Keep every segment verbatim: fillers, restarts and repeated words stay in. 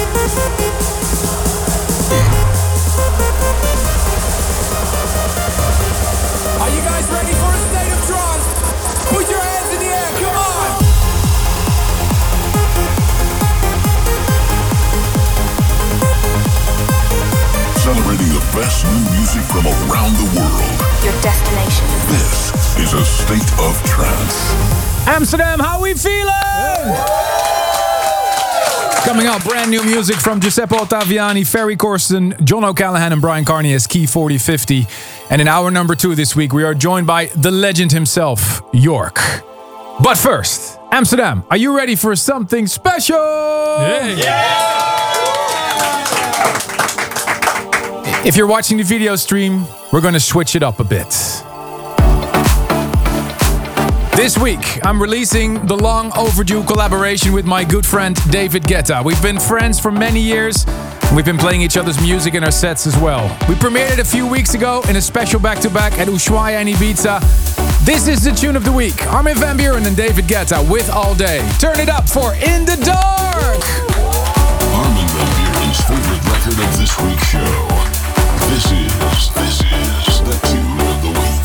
Are you guys ready for a state of trance? Put your hands in the air, come on! Celebrating the best new music from around the world. Your destination. This is a state of trance. Amsterdam, how we feeling? Coming up, brand new music from Giuseppe Ottaviani, Ferry Corsten, John O'Callaghan and Brian Carney as Key forty fifty. And in hour number two this week, we are joined by the legend himself, York. But first, Amsterdam, are you ready for something special? Yeah. Yeah. If you're watching the video stream, we're going to switch it up a bit. This week, I'm releasing the long overdue collaboration with my good friend David Guetta. We've been friends for many years. We've been playing each other's music in our sets as well. We premiered it a few weeks ago in a special back-to-back at Ushuaia in Ibiza. This is the tune of the week. Armin van Buuren and David Guetta with All Day. Turn it up for In the Dark! Armin van Buuren's favorite record of this week's show. This is, this is the tune of the week.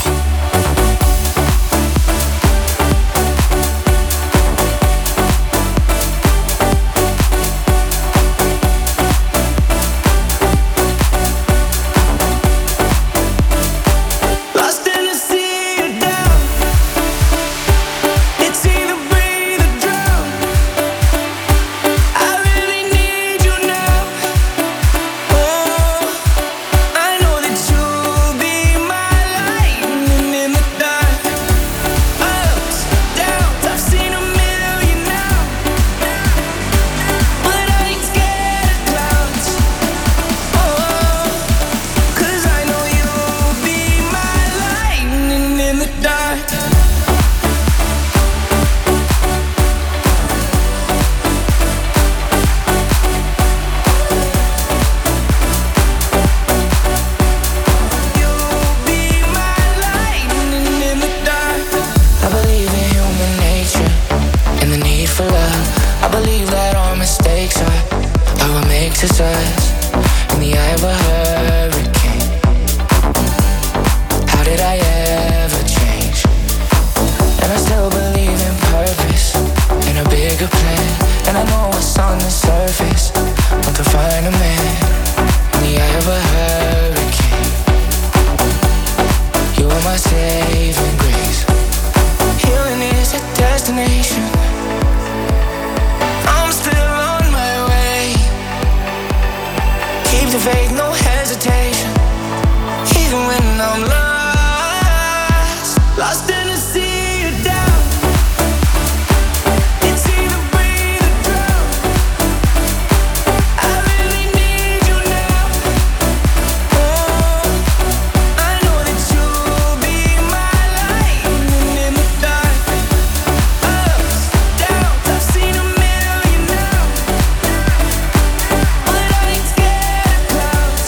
Clouds.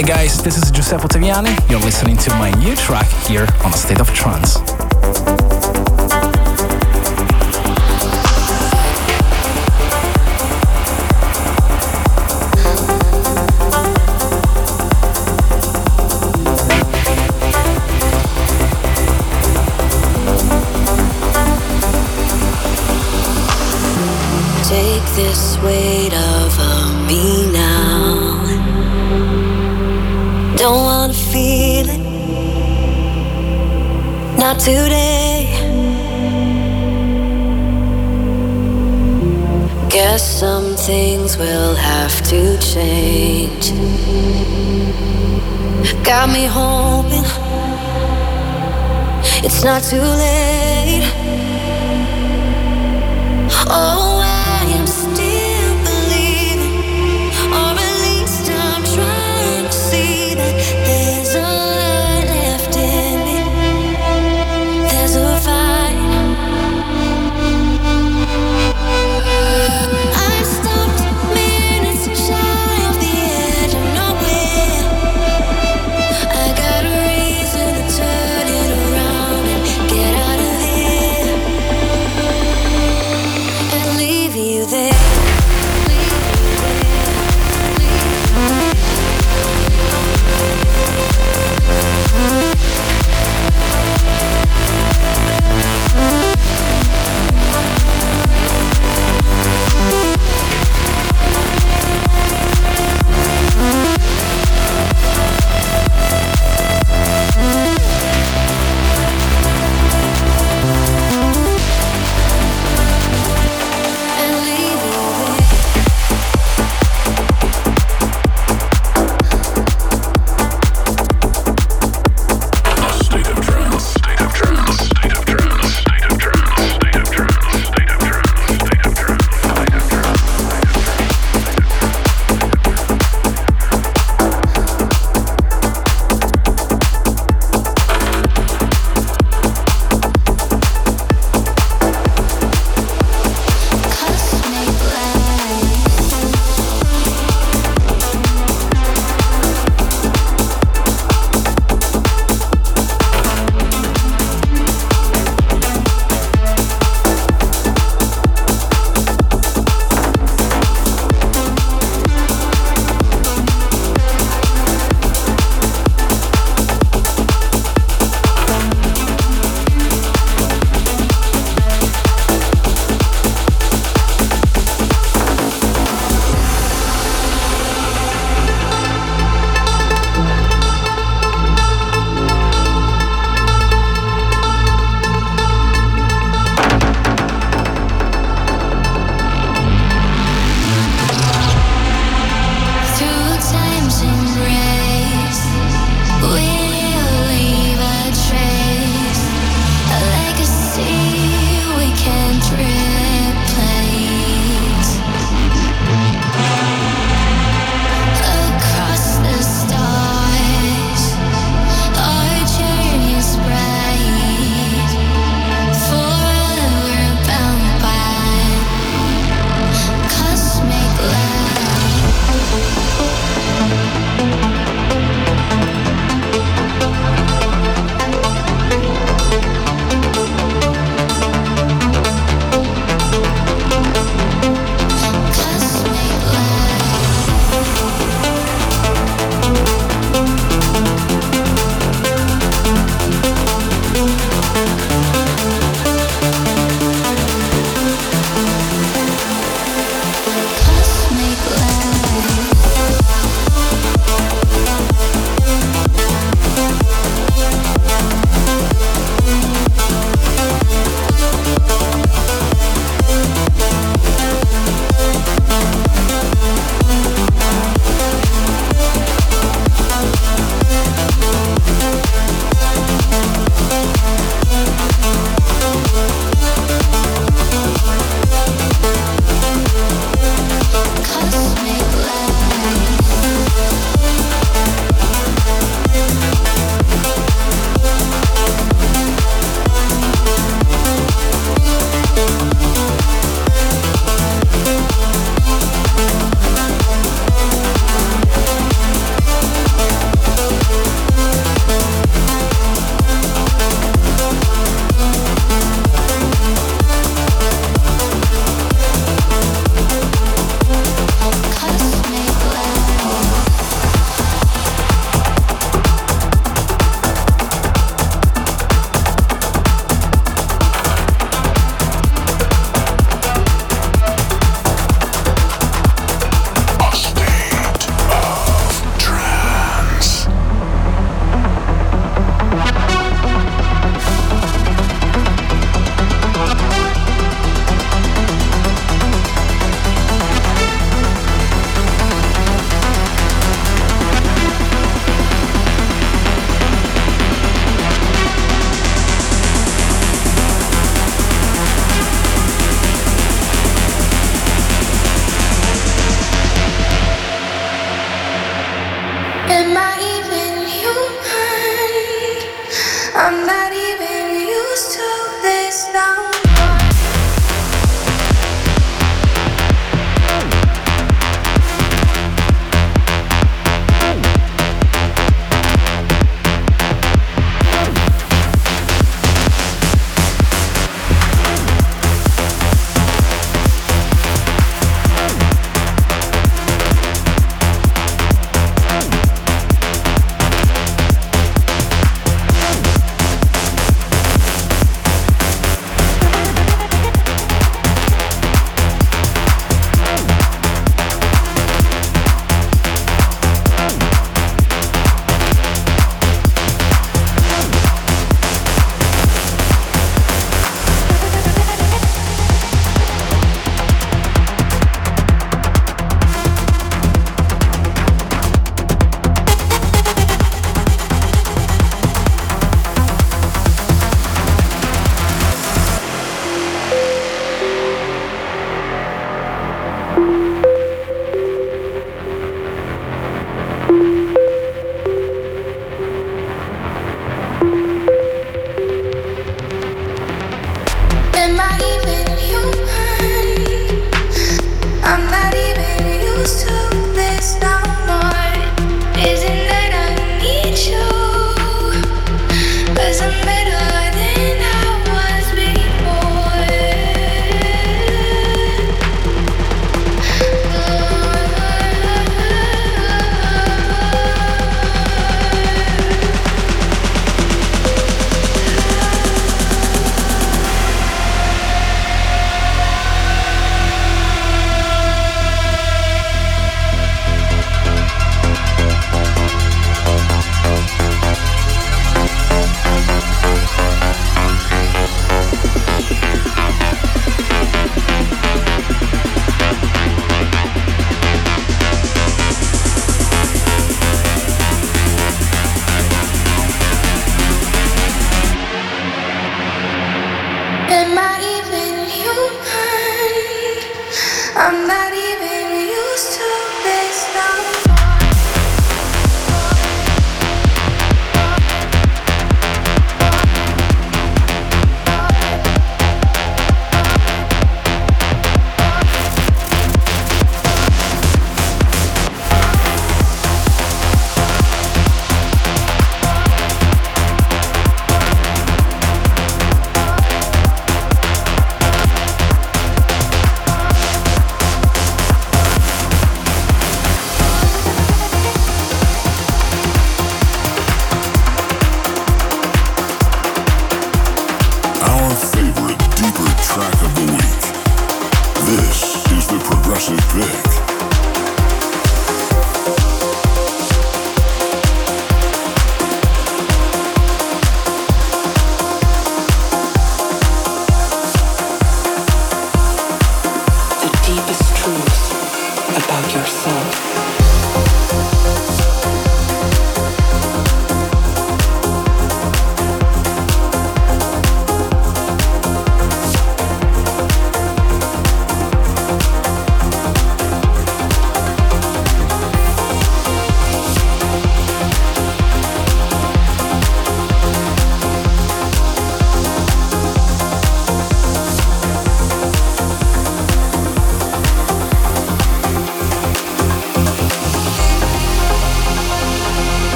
Hey guys, this is Giuseppe Ottaviani. You're listening to my new track here on A State of Trance. Take this weight off of me now. Don't wanna feel it, not today. Guess some things will have to change. Got me hoping it's not too late. Oh, I am still believing, or at least I'm trying to see that there's a light left in me. There's a fight. I stopped minutes shy of the edge of nowhere. I got a reason to turn it around and get out of here. At least I'm not even used to this now.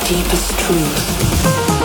deepest truth.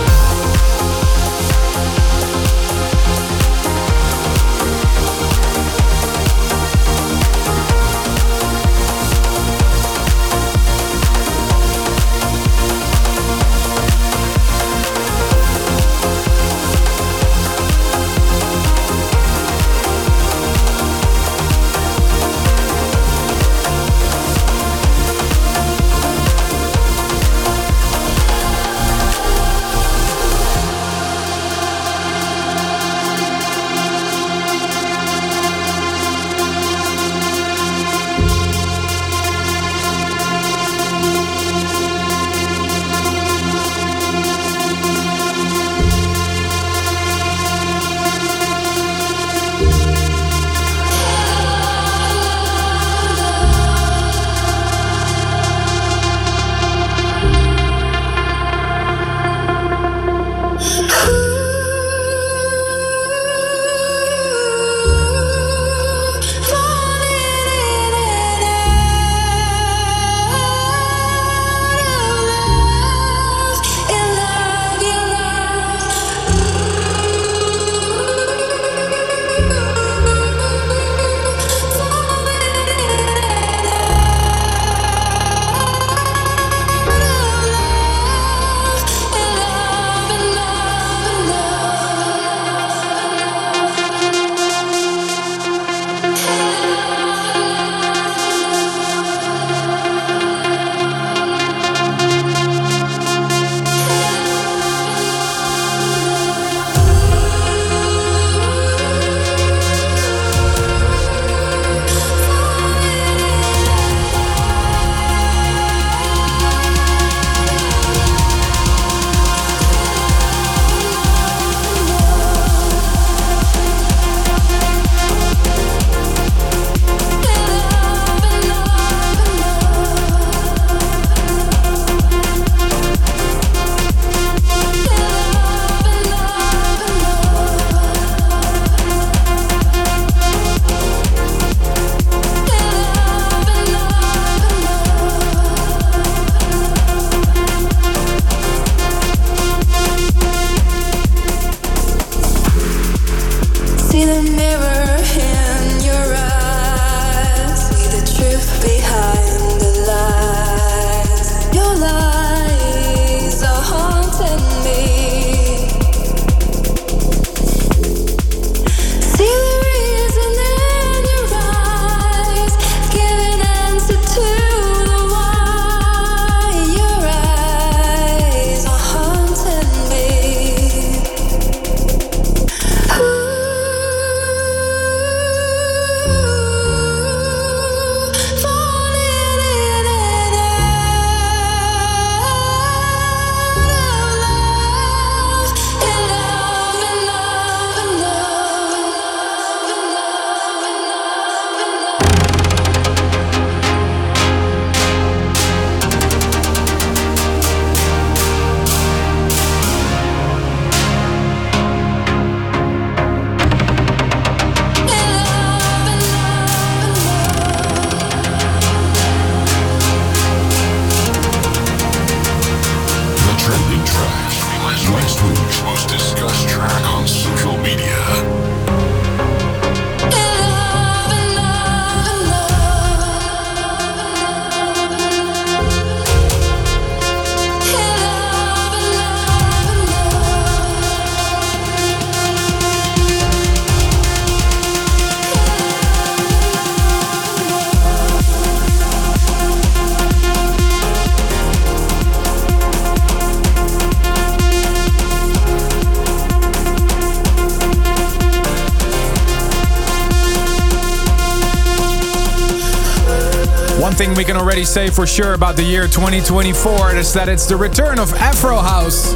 One thing we can already say for sure about the year twenty twenty-four is that it's the return of Afro House.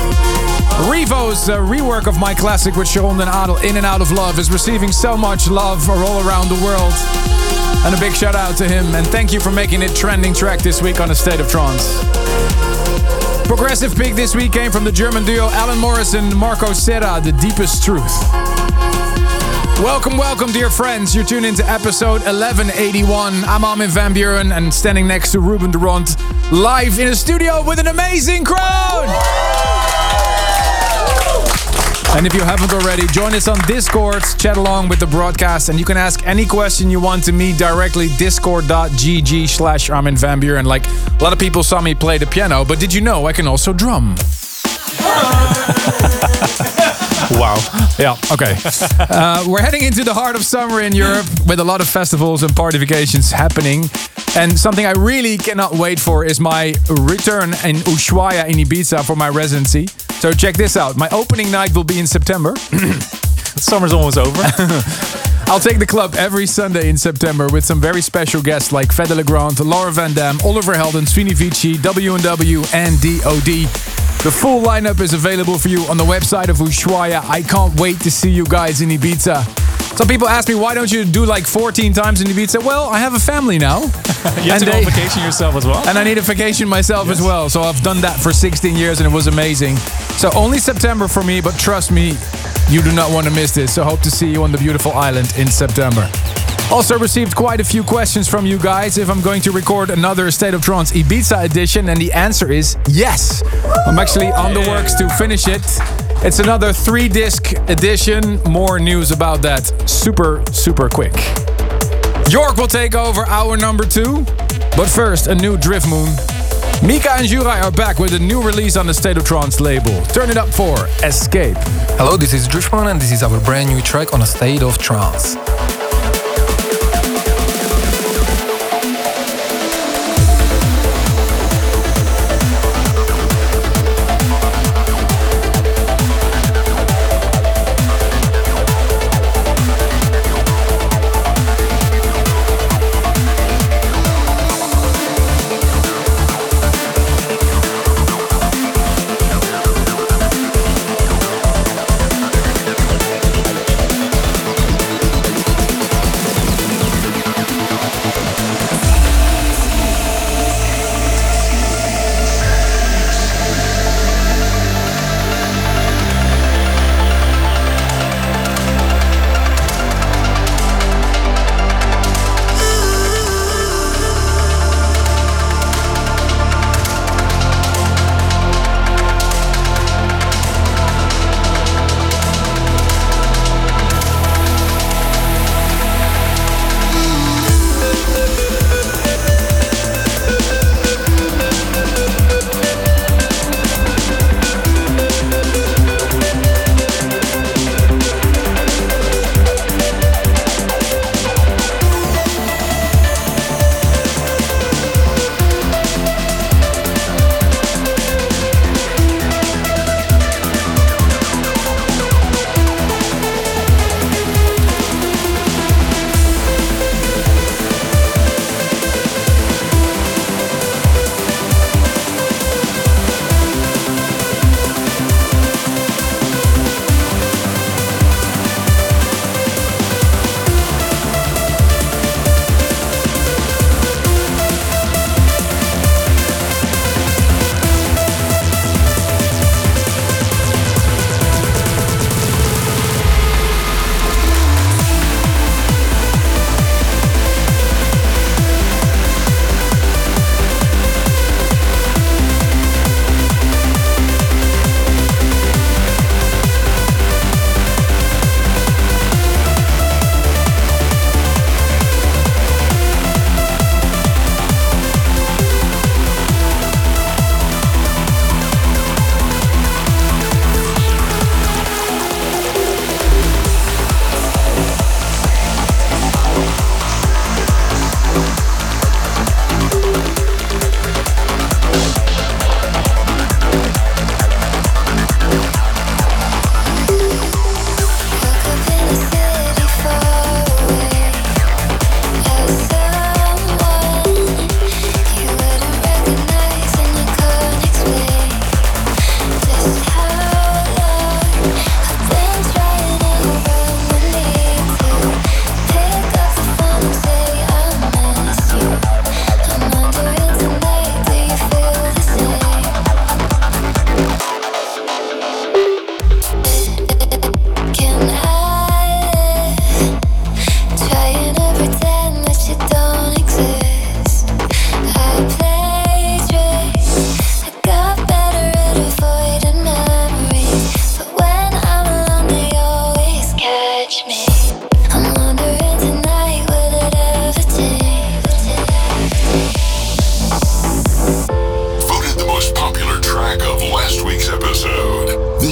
Revo's uh, rework of my classic with Sharon den Adel, In and Out of Love, is receiving so much love all around the world. And a big shout out to him, and thank you for making it trending track this week on A State of Trance. Progressive pick this week came from the German duo Alan Morrison and Marco Serra, The Deepest Truth. Welcome, welcome, dear friends. You're tuned into episode eleven eighty-one. I'm Armin van Buuren and standing next to Ruben de Ronde, live in a studio with an amazing crowd. And if you haven't already, join us on Discord, chat along with the broadcast, and you can ask any question you want to me directly, discord.gg slash Armin van Buuren. Like, a lot of people saw me play the piano, but did you know I can also drum? Wow. Yeah, okay. Uh, we're heading into the heart of summer in Europe with a lot of festivals and party vacations happening. And something I really cannot wait for is my return in Ushuaia in Ibiza for my residency. So check this out. My opening night will be in September. Summer's almost over. I'll take the club every Sunday in September with some very special guests like Fede Legrand, Laura Van Dam, Oliver Heldens, Srini Vici, W and W, and D O D. The full lineup is available for you on the website of Ushuaia. I can't wait to see you guys in Ibiza. Some people ask me, why don't you do like fourteen times in Ibiza? Well, I have a family now. You have and to go they, on vacation yourself as well? And I need a vacation myself yes. as well. So I've done that for sixteen years and it was amazing. So only September for me, but trust me, you do not want to miss this. So hope to see you on the beautiful island in September. Also received quite a few questions from you guys if I'm going to record another State of Trance Ibiza edition, and the answer is yes. I'm actually on the works to finish it. It's another three-disc edition. More news about that super, super quick. York will take over hour number two, but first a new Drift Moon. Mika and Jurai are back with a new release on the State of Trance label. Turn it up for Escape. Hello, this is Driftmoon and this is our brand new track on a State of Trance.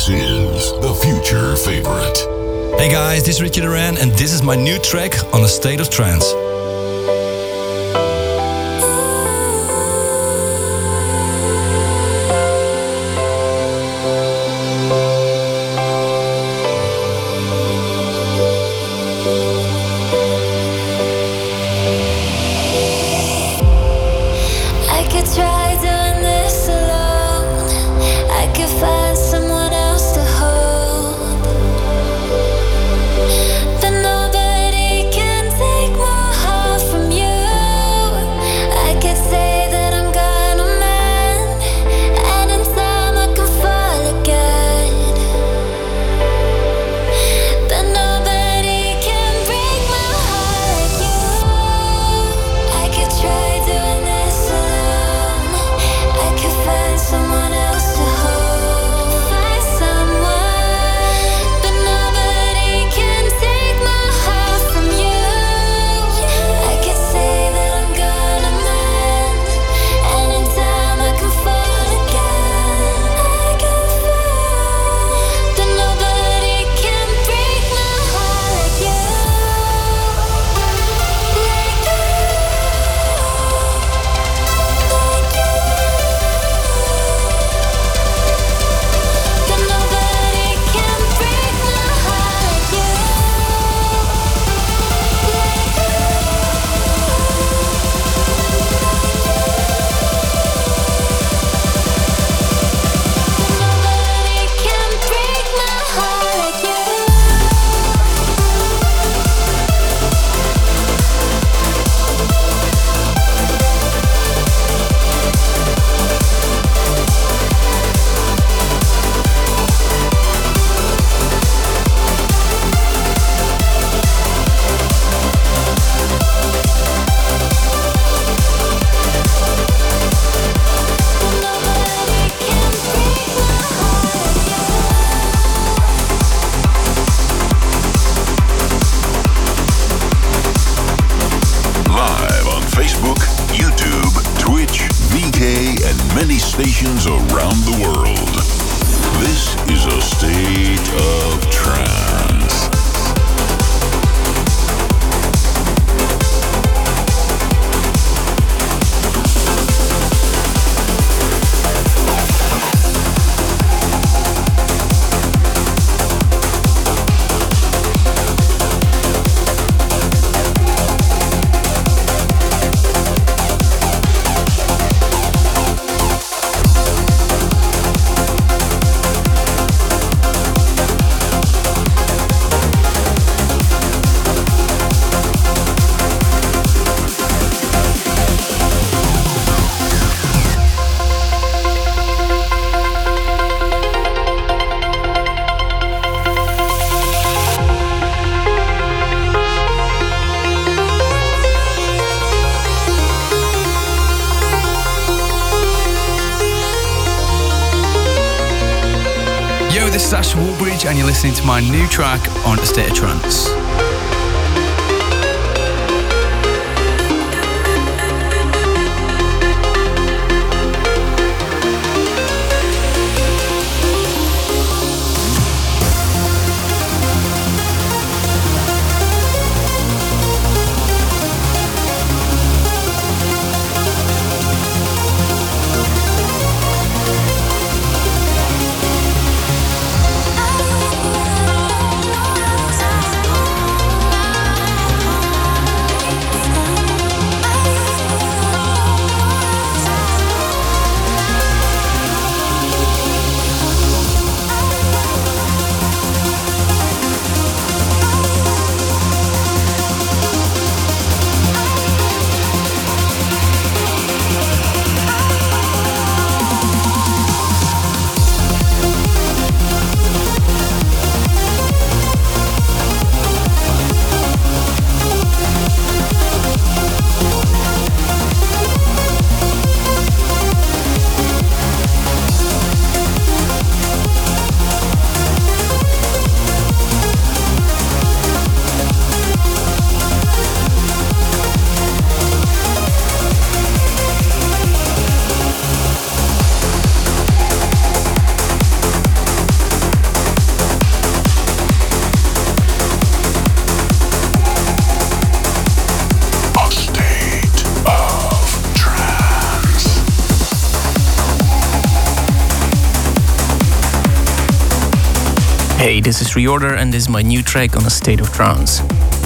This is the Future Favorite. Hey guys, this is Richard Duran and this is my new track on A State of Trance. Stations around the world. This is A State of Trance. And you're listening to my new track on A State of Trance. I Hey, this is Reorder and this is my new track on A State of Trance.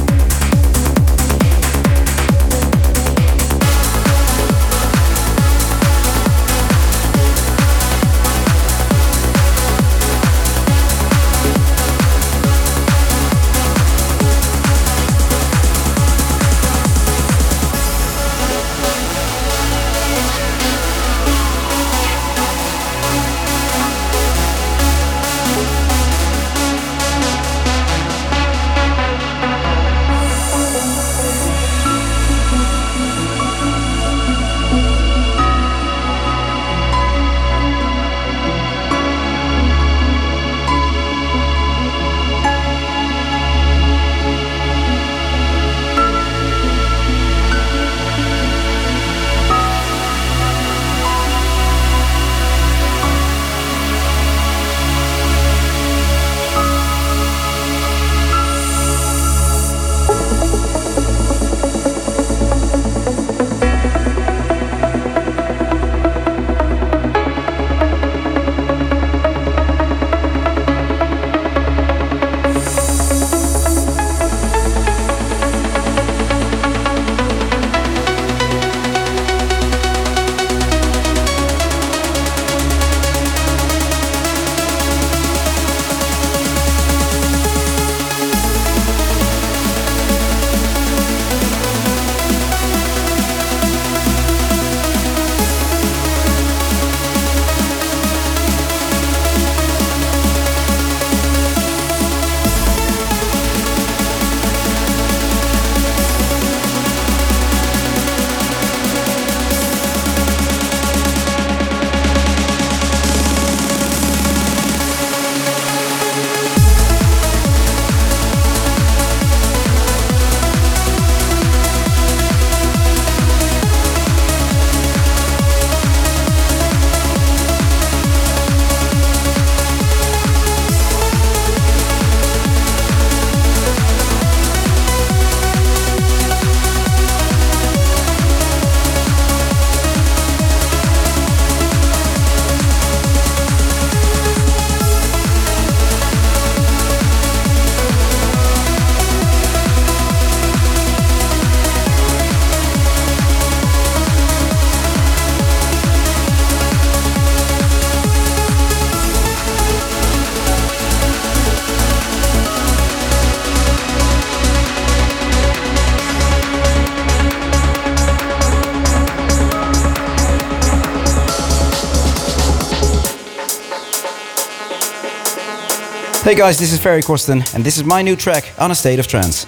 Hey guys, this is Ferry Corsten and this is my new track on A State of Trance.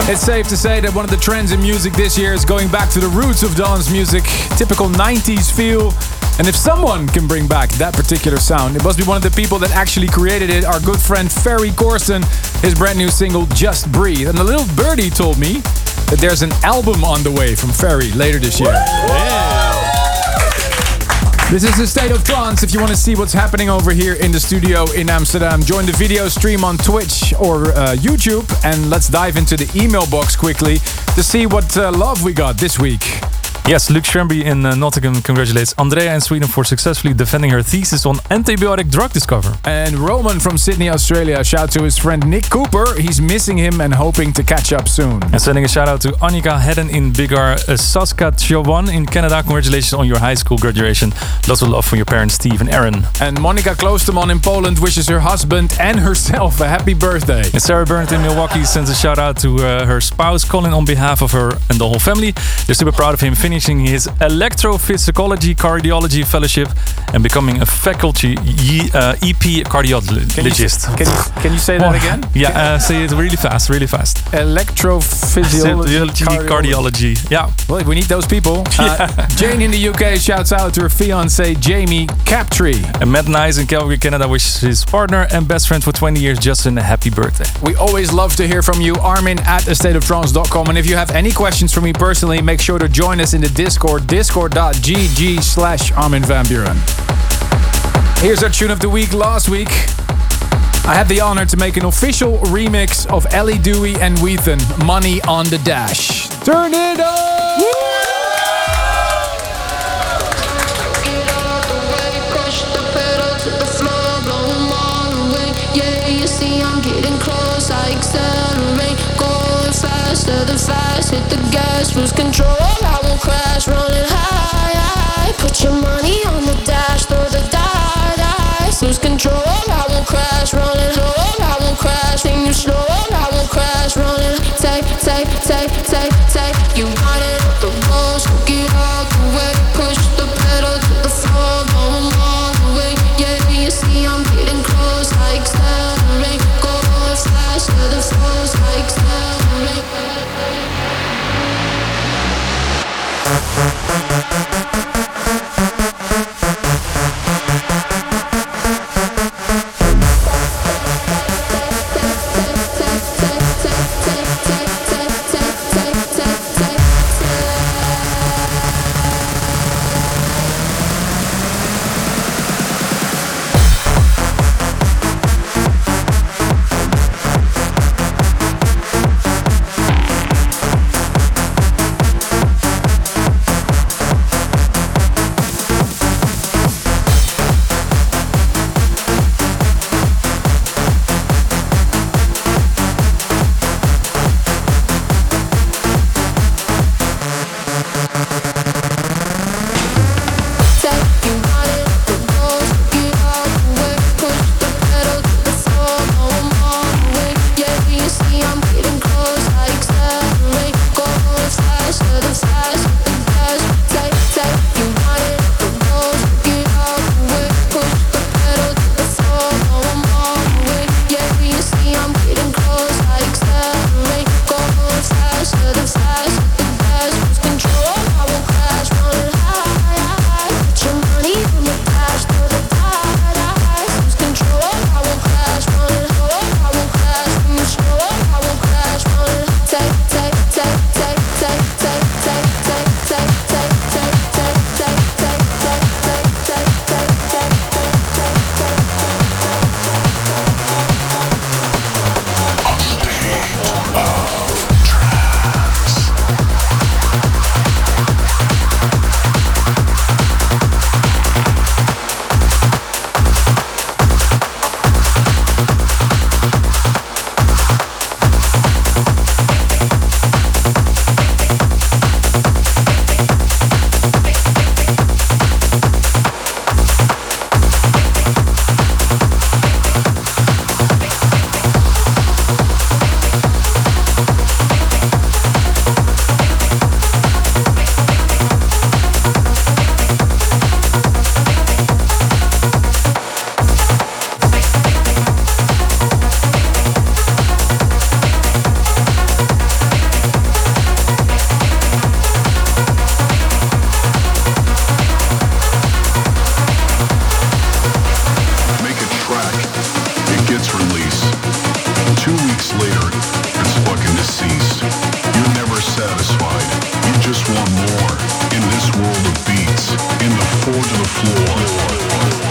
It's safe to say that one of the trends in music this year is going back to the roots of dance music, typical nineties feel. And if someone can bring back that particular sound, it must be one of the people that actually created it, our good friend Ferry Corsten, his brand new single Just Breathe. And the little birdie told me that there's an album on the way from Ferry later this year. Yeah. This is the State of Trance. If you want to see what's happening over here in the studio in Amsterdam, join the video stream on Twitch or uh, YouTube, and let's dive into the email box quickly to see what uh, love we got this week. Yes, Luke Schrenby in uh, Nottingham congratulates Andrea in Sweden for successfully defending her thesis on antibiotic drug discovery. And Roman from Sydney, Australia, shout to his friend Nick Cooper. He's missing him and hoping to catch up soon. And sending a shout out to Annika Hedden in Bigar, uh, Saskatchewan in Canada. Congratulations on your high school graduation. Lots of love from your parents, Steve and Aaron. And Monica Kloosterman in Poland wishes her husband and herself a happy birthday. And Sarah Burnett in Milwaukee sends a shout out to uh, her spouse Colin on behalf of her and the whole family. They're super proud of him finishing his electrophysiology cardiology fellowship and becoming a faculty uh, E P cardiologist. Can you, can you, can you say that again? Yeah, uh, say it really fast, really fast. Electrophysiology cardiology. cardiology. Yeah. Well, we need those people. Yeah. Uh, Jane in the U K shouts out to her fiance Jamie Captree. And Matt Nice in Calgary, Canada wishes his partner and best friend for twenty years, Justin, a happy birthday. We always love to hear from you. Armin at a state of trance dot com. And if you have any questions for me personally, make sure to join us in the Discord, discord.gg slash Armin van Buuren. Here's our tune of the week. Last week, I had the honor to make an official remix of Ellie Dewey and Weathen, Money on the Dash. Turn it up! Woo! Faster than fast, hit the gas, lose control, I won't crash, running high, high. Put your money on the dash, throw the die, dice, lose control, I won't crash, running low, I won't crash, think you slow, I won't crash, running, take, take, take, take, take, you want it, the most, get out the way, push the pedal to the floor, going all the way, yeah, you see I'm getting close, I accelerate, going faster than fast, I accelerate. Take Two weeks later, it's fucking deceased. You're never satisfied. You just want more. In this world of beats, in the four to the floor.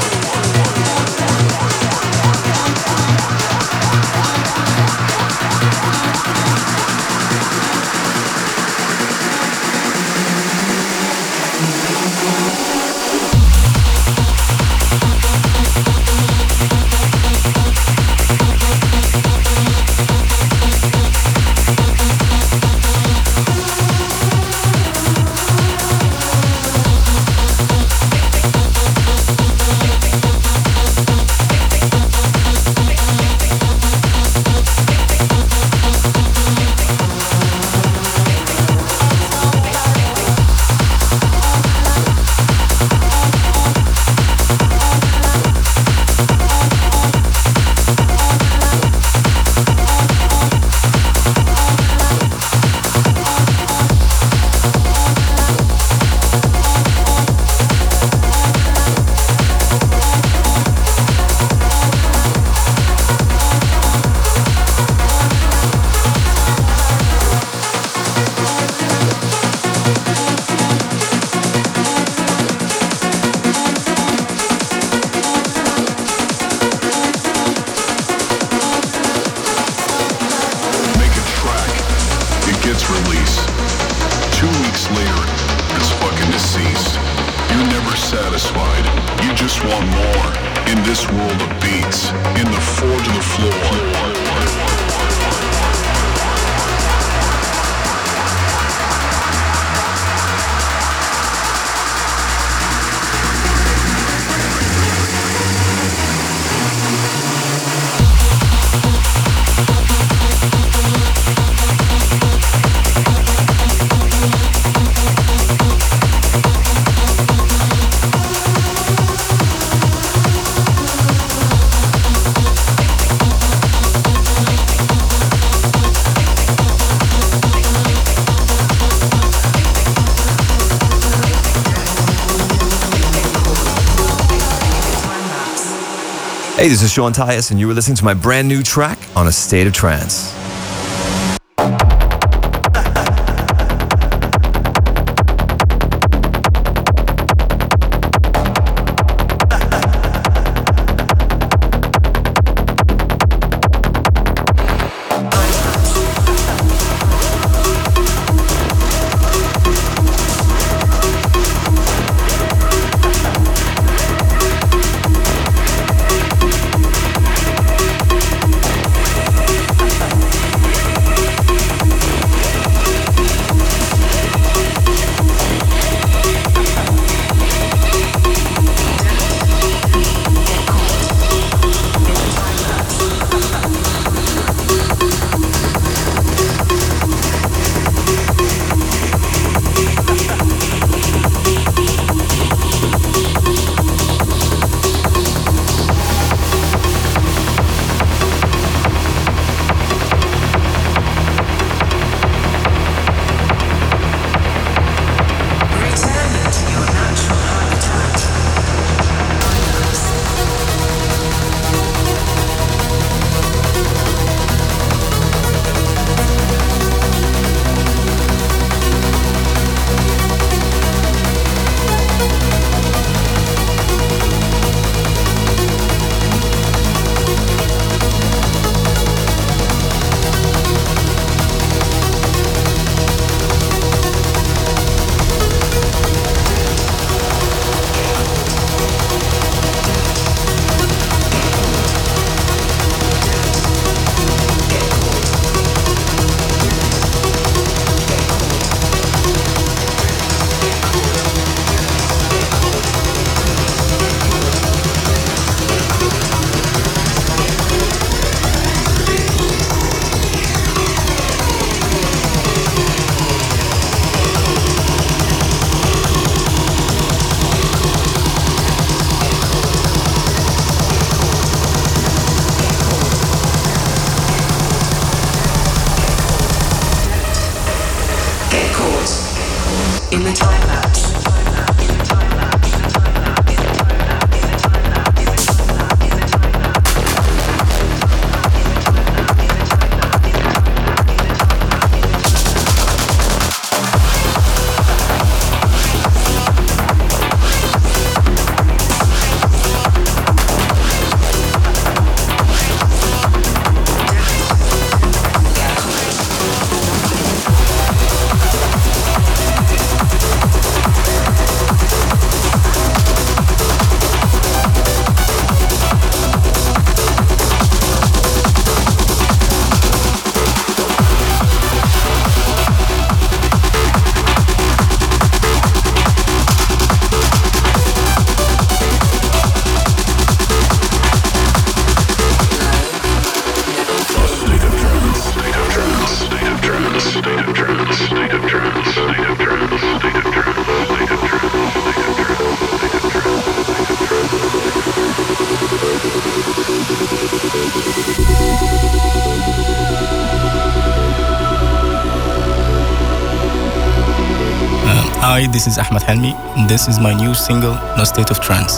Hey, this is Sean Tyas, and you were listening to my brand new track on A State of Trance. Hi, this is Ahmed Helmi, and this is my new single, No State of Trance.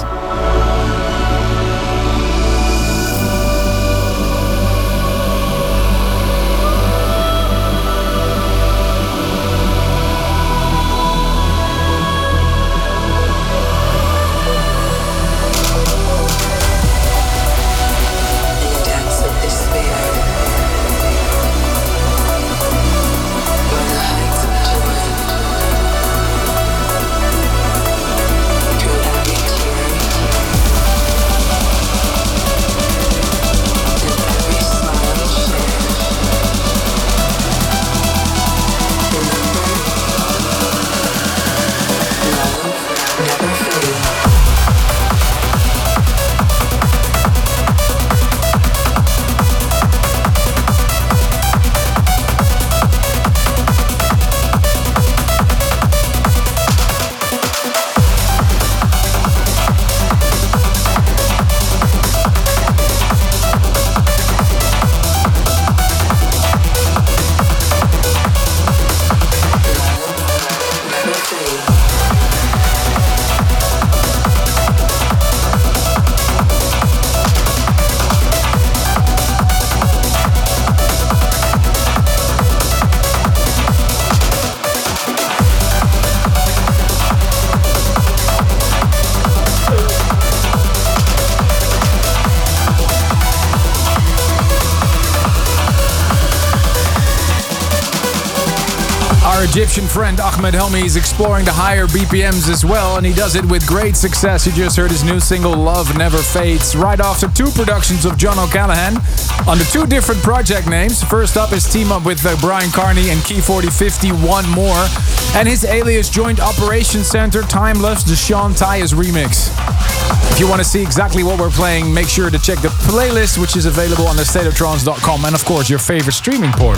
Egyptian friend Ahmed Helmi is exploring the higher B P Ms as well, and he does it with great success. You just heard his new single Love Never Fades right after two productions of John O'Callaghan under two different project names. First up is team up with uh, Brian Carney and Key forty fifty One More, and his alias Joint Operations Center Timeless, the Sean Tyas remix. If you want to see exactly what we're playing, make sure to check the playlist, which is available on the state of trance dot com and of course your favorite streaming portal.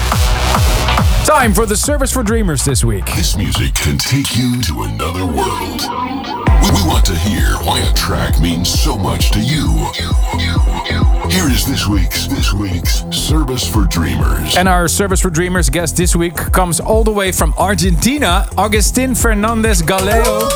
Time for the Service for Dreamers this week. This music can take you to another world. We, we want to hear why a track means so much to you. Here is this week's this week's Service for Dreamers. And our Service for Dreamers guest this week comes all the way from Argentina, Agustin Fernandez Galeo.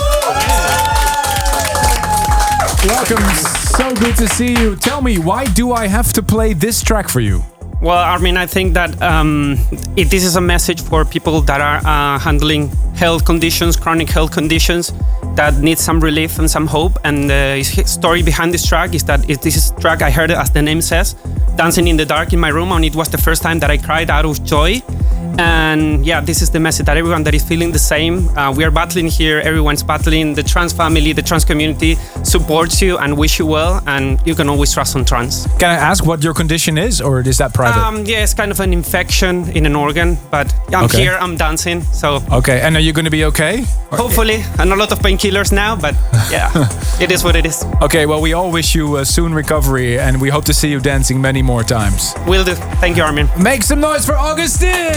Welcome, so good to see you. Tell me, why do I have to play this track for you? Well, Armin, I think that um, it, this is a message for people that are uh, handling health conditions, chronic health conditions, that need some relief and some hope. And the story behind this track is that it, this track, I heard it, as the name says, dancing in the dark in my room, and it was the first time that I cried out of joy. And yeah, this is the message that everyone that is feeling the same. Uh, we are battling here, everyone's battling. The trans family, the trans community supports you and wish you well, and you can always trust on trans. Can I ask what your condition is, or is that private? Um, yeah, it's kind of an infection in an organ, but I'm okay. Here, I'm dancing, so. Okay, and are you going to be okay? Hopefully, and a lot of painkillers now, but yeah, it is what it is. Okay, well, we all wish you a soon recovery, and we hope to see you dancing many more times. Will do. Thank you, Armin. Make some noise for Agustin!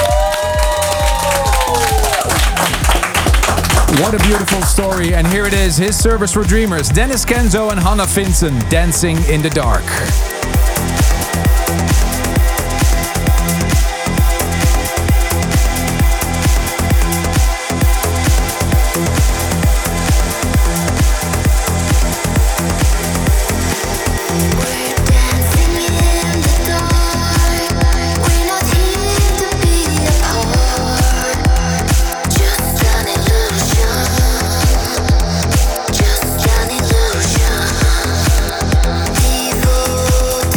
What a beautiful story, and here it is, his Service for Dreamers, Dennis Kenzo and Hannah Finson, Dancing in the Dark. Just an illusion.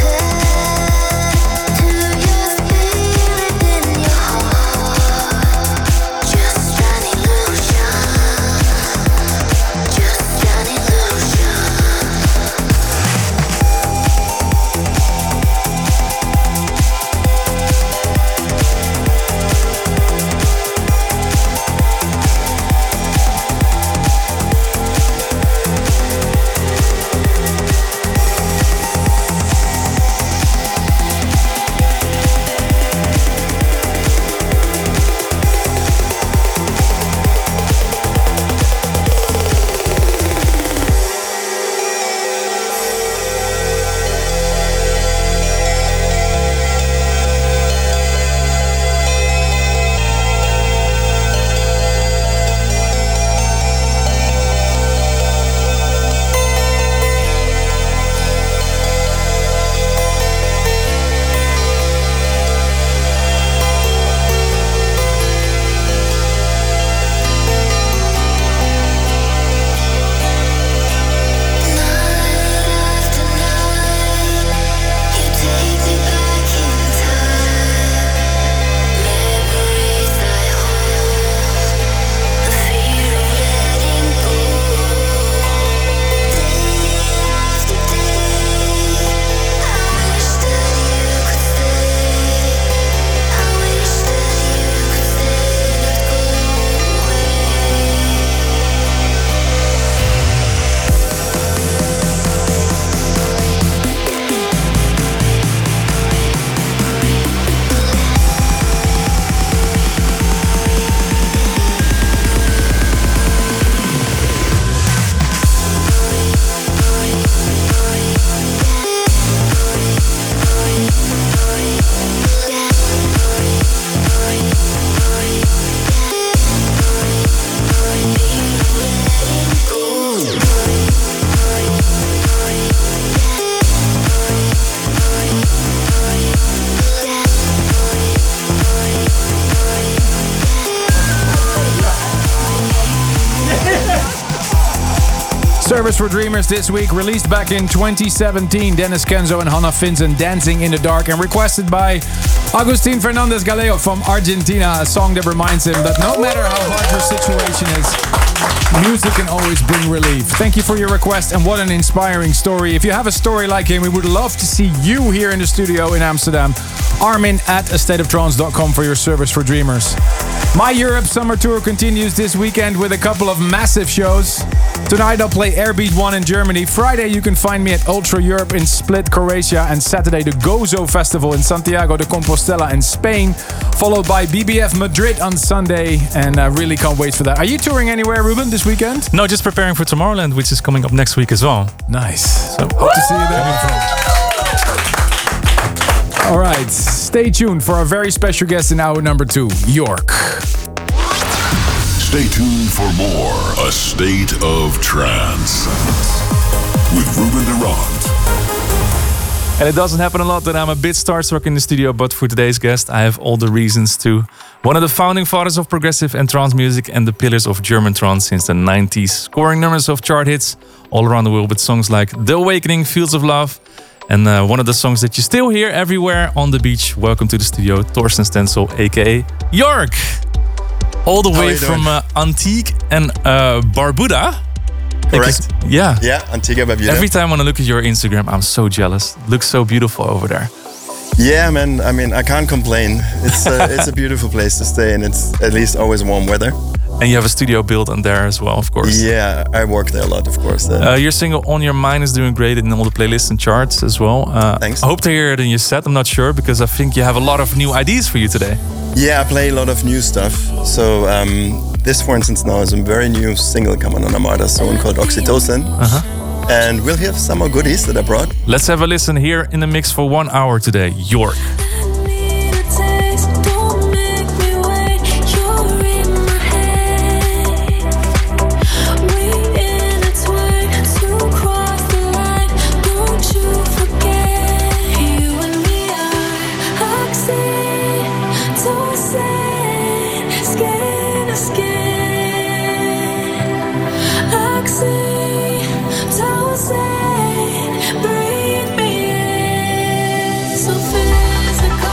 Service for Dreamers this week, released back in twenty seventeen. Dennis Kenzo and Hannah Finzen, Dancing in the Dark, and requested by Agustin Fernandez Galeo from Argentina, a song that reminds him that no matter how hard your situation is, music can always bring relief. Thank you for your request, and what an inspiring story. If you have a story like him, we would love to see you here in the studio in Amsterdam. Armin at a state of trance dot com for your Service for Dreamers. My Europe Summer Tour continues this weekend with a couple of massive shows. Tonight I'll play Airbeat one in Germany. Friday you can find me at Ultra Europe in Split, Croatia. And Saturday the Gozo Festival in Santiago de Compostela in Spain. Followed by B B F Madrid on Sunday. And I really can't wait for that. Are you touring anywhere, Ruben, this weekend? No, just preparing for Tomorrowland, which is coming up next week as well. Nice. So hope to see you there. All right, stay tuned for our very special guest in hour number two, York. Stay tuned for more A State of Trance with Ruben de Ronde. And it doesn't happen a lot that I'm a bit starstruck in the studio, but for today's guest, I have all the reasons to. One of the founding fathers of progressive and trance music and the pillars of German trance since the nineties, scoring numbers of chart hits all around the world with songs like The Awakening, Fields of Love, and uh, one of the songs that you still hear everywhere on the beach. Welcome to the studio, Thorsten Stenzel, aka York. All the How way from uh, Antigua and uh, Barbuda. Correct. Yeah. Yeah, Antigua, Barbuda. Every time when I look at your Instagram, I'm so jealous. It looks so beautiful over there. Yeah, man. I mean, I can't complain. It's a, it's a beautiful place to stay, and it's at least always warm weather. And you have a studio built on there as well, of course. Yeah, I work there a lot, of course. Uh, uh, your single On Your Mind is doing great in all the playlists and charts as well. Uh, Thanks. I hope to hear it in your set. I'm not sure, because I think you have a lot of new ideas for you today. Yeah, I play a lot of new stuff. So um, this, for instance, now is a very new single coming on Armada, so one called Oxytocin. Uh-huh. And we'll have some more goodies that I brought. Let's have a listen here in the mix for one hour today. York. Breathe me in, so physical.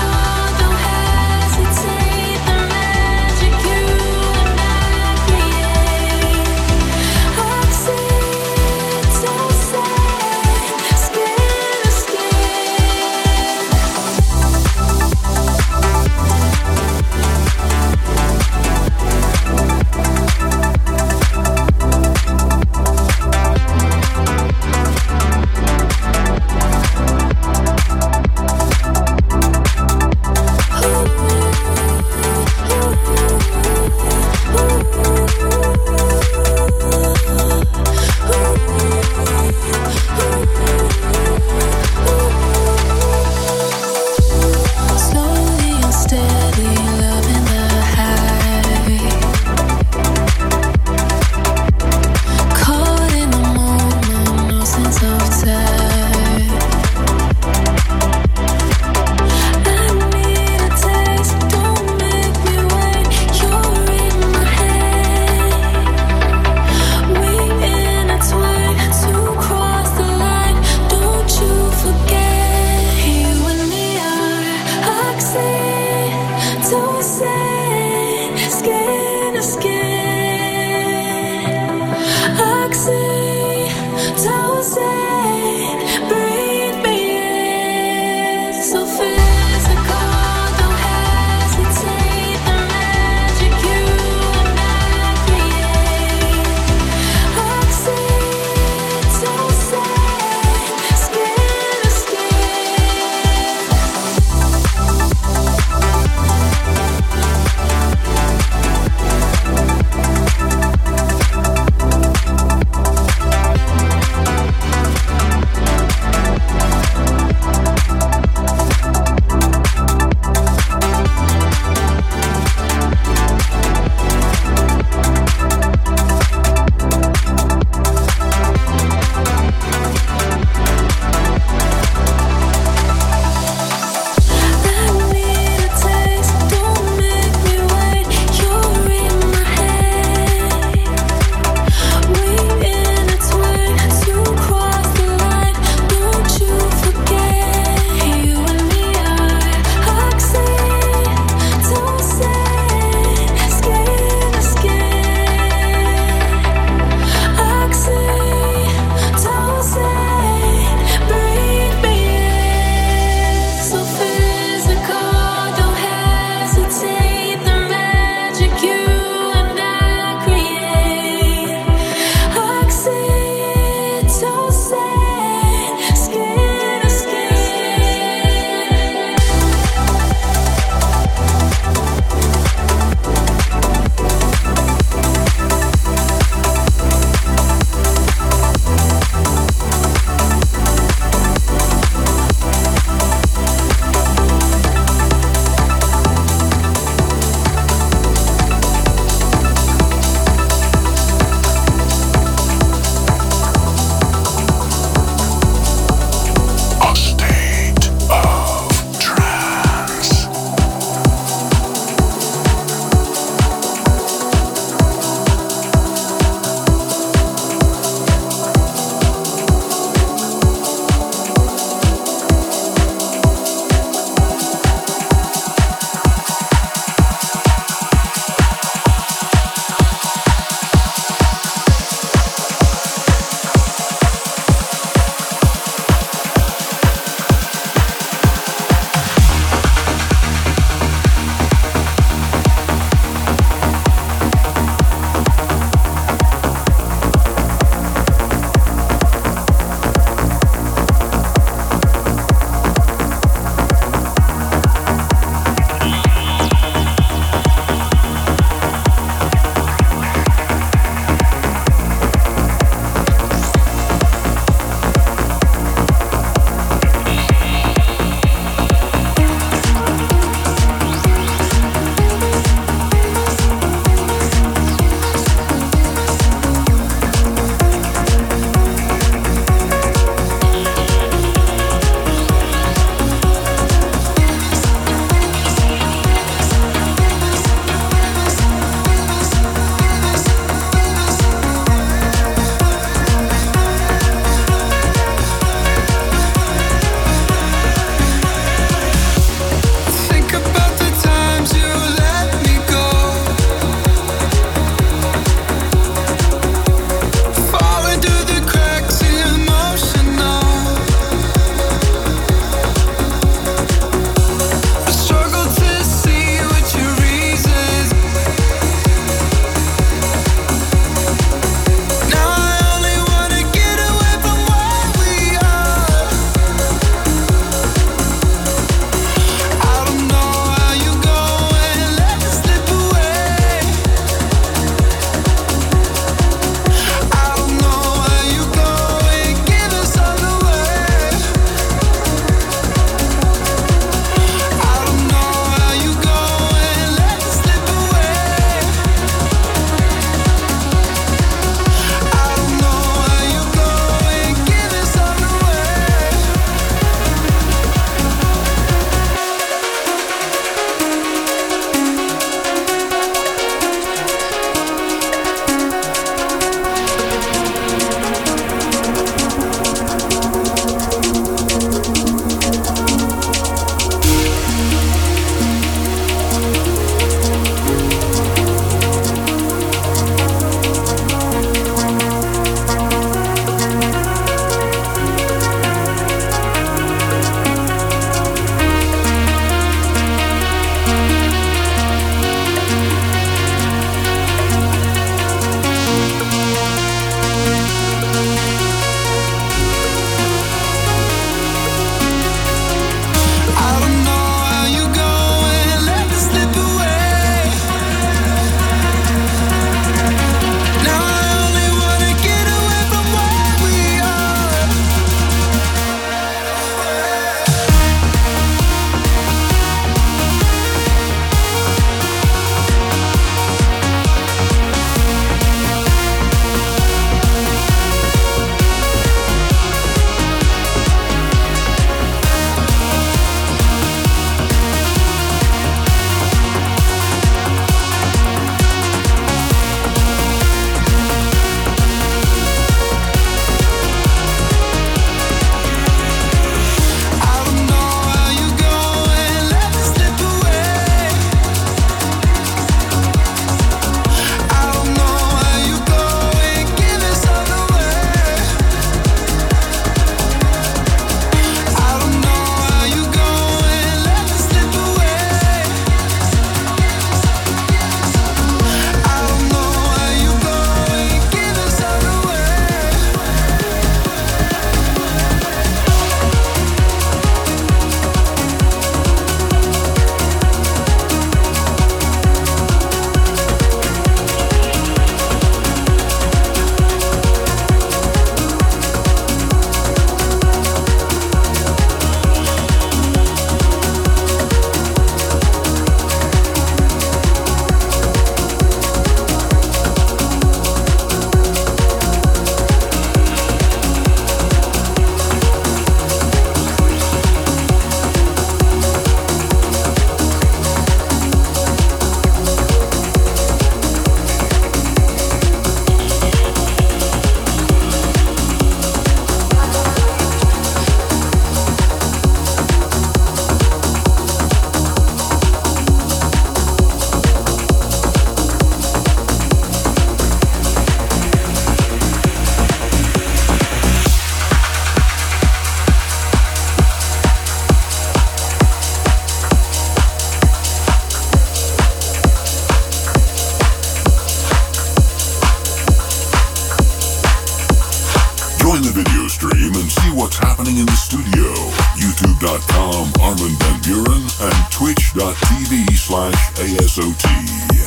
youtube dot com Armin van Buren and twitch dot t v slash A S O T.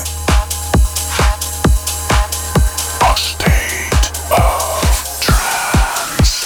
A state of trance.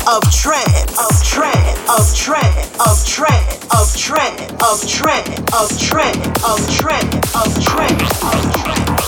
of trance, of trance, of trance, of trance, of trance, of trance, of trance, of trance, of trance, of trance.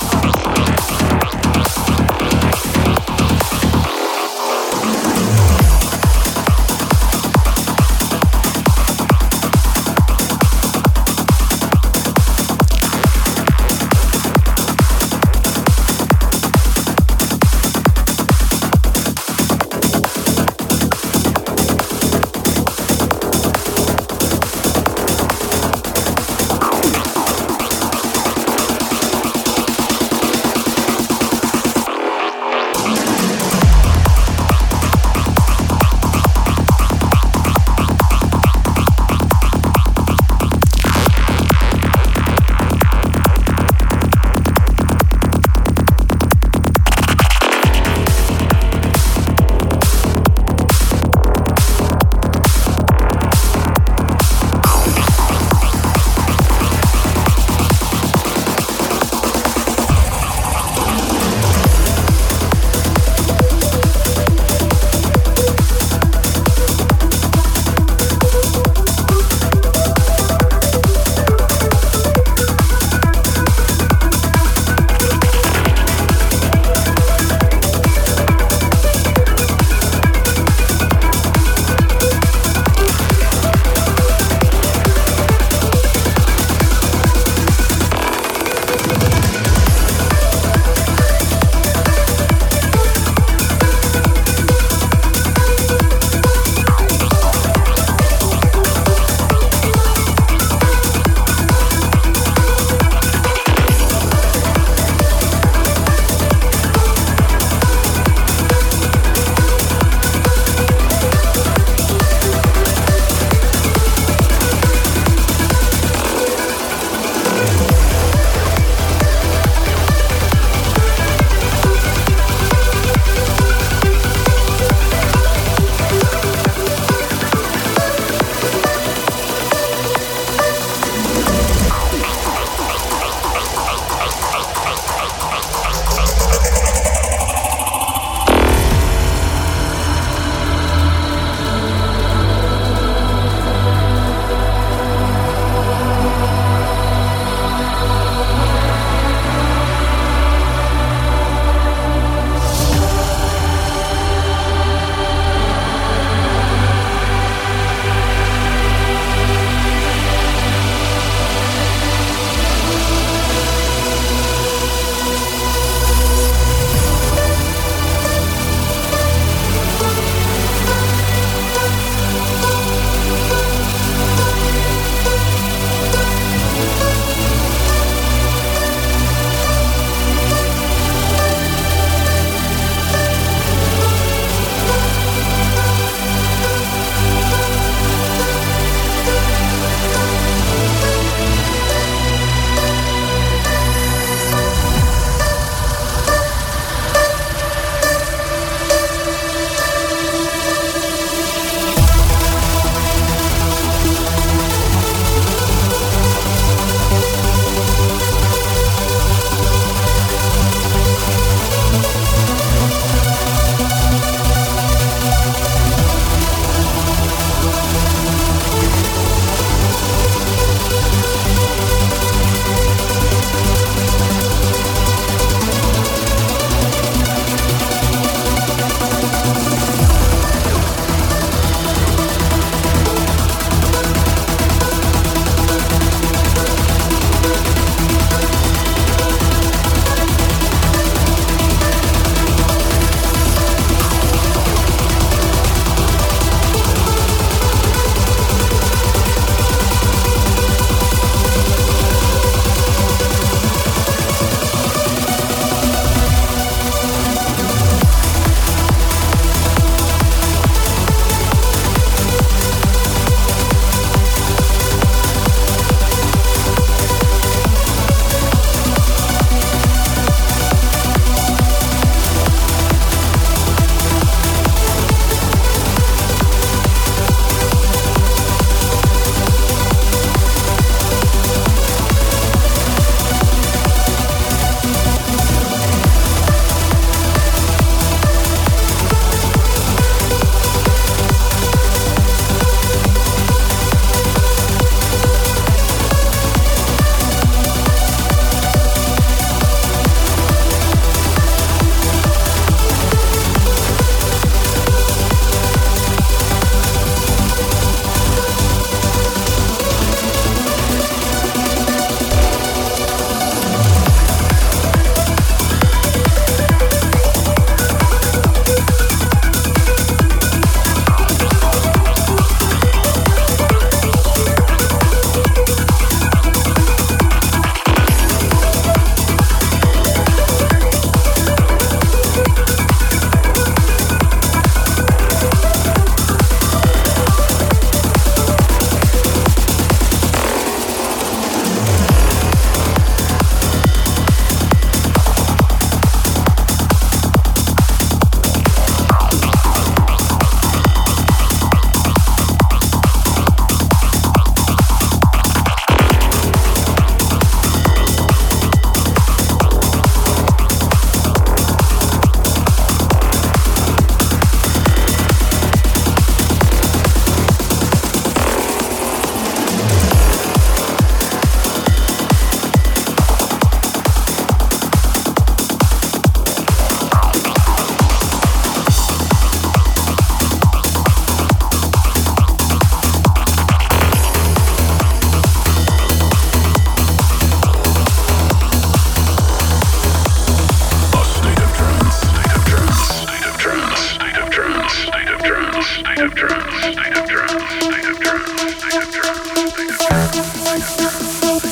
of trance, state of trance, state of trance, state of trance, state of trance, state of trance.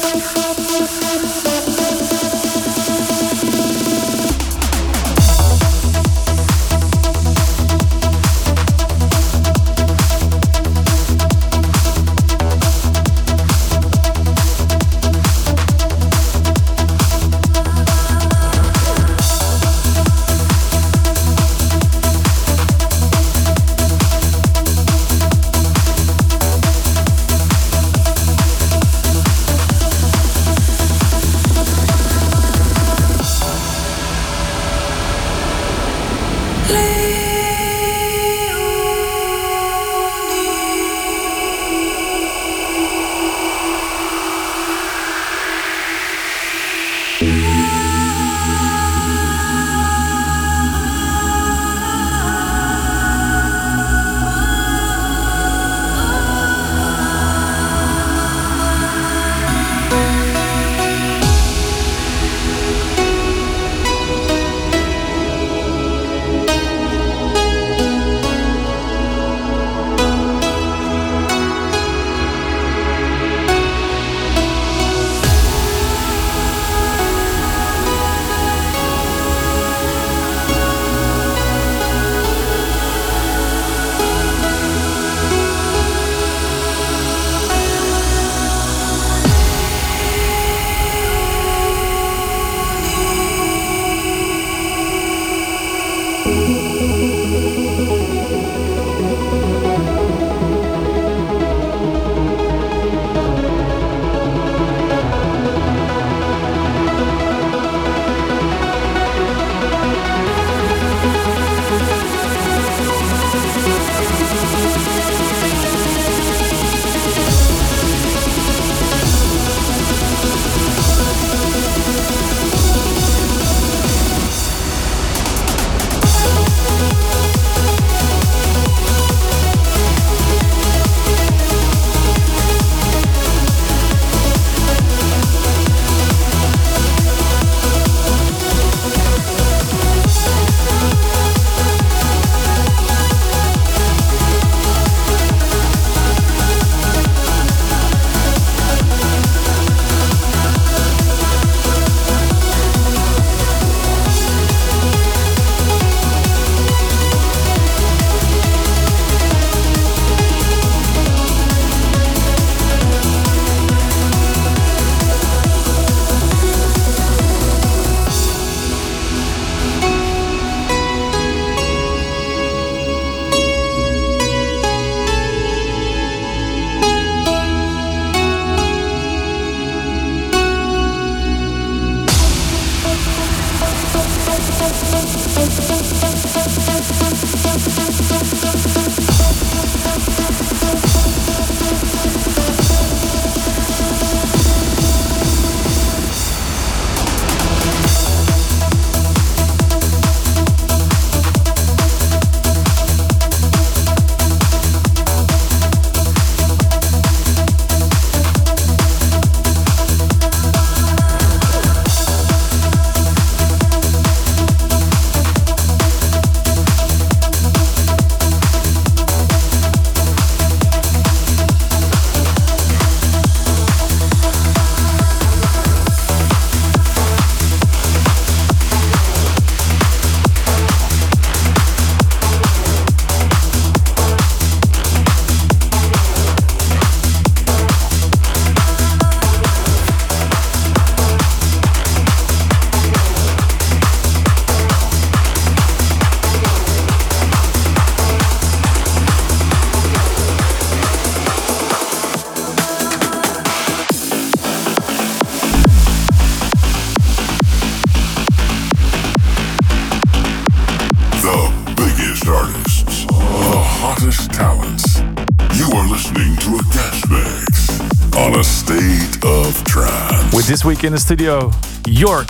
This week in the studio, York.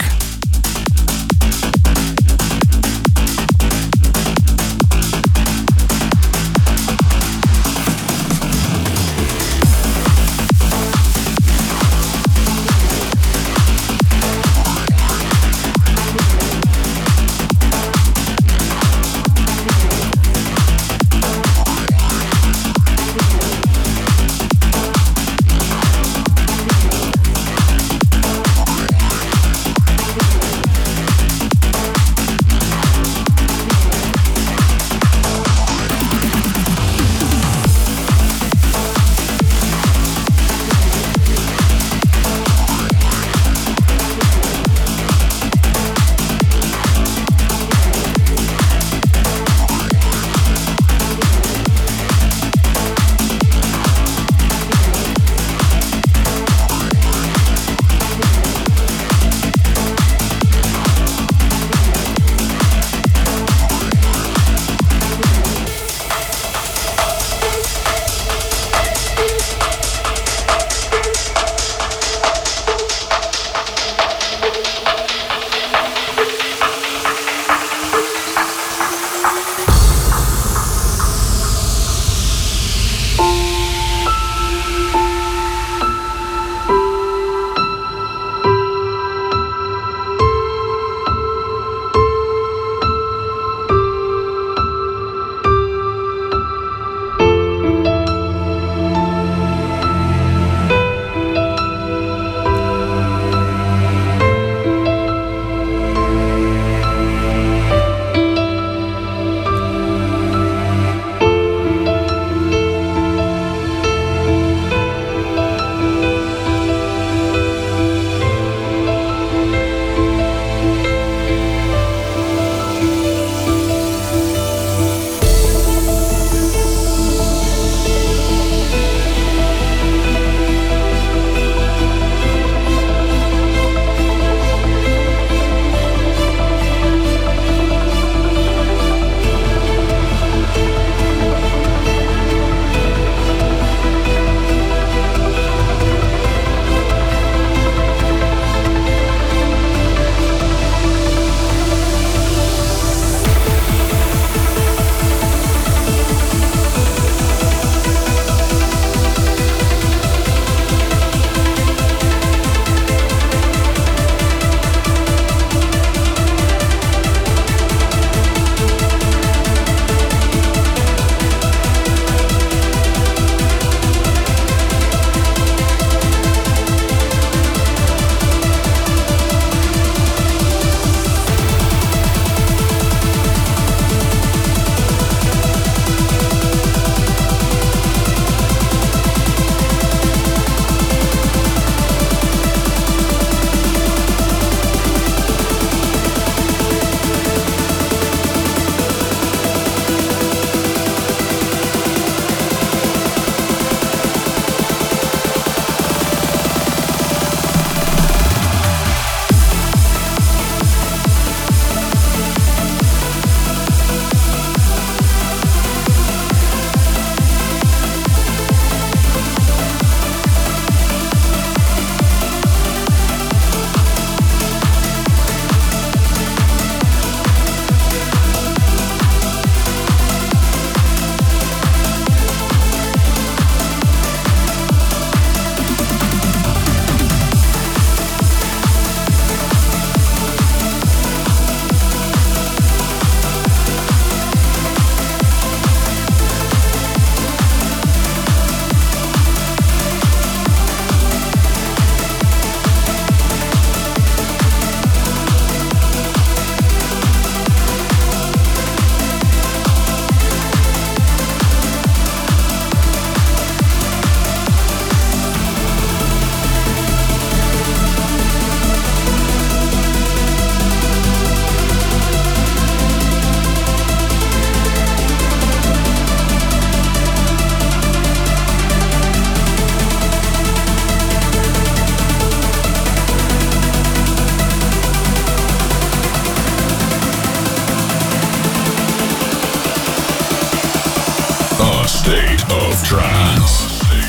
of trance.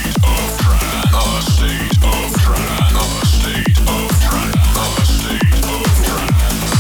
A state of trance. A state of trance. A state of trance.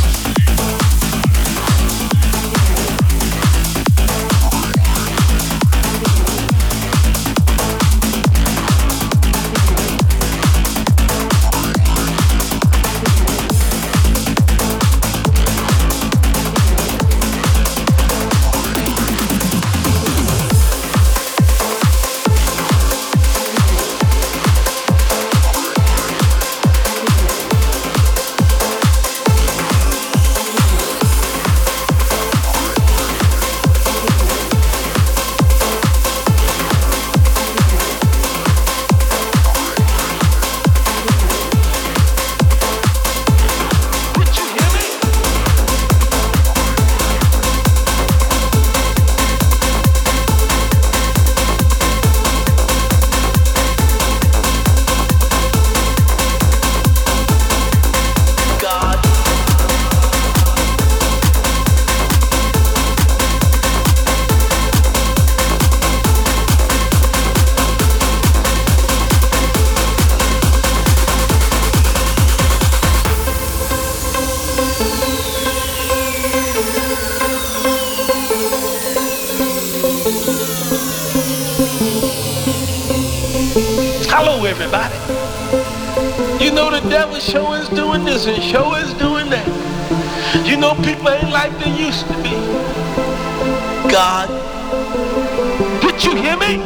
Hello, everybody. You know the devil show is doing this and show is doing that. You know people ain't like they used to be. God, did you hear me?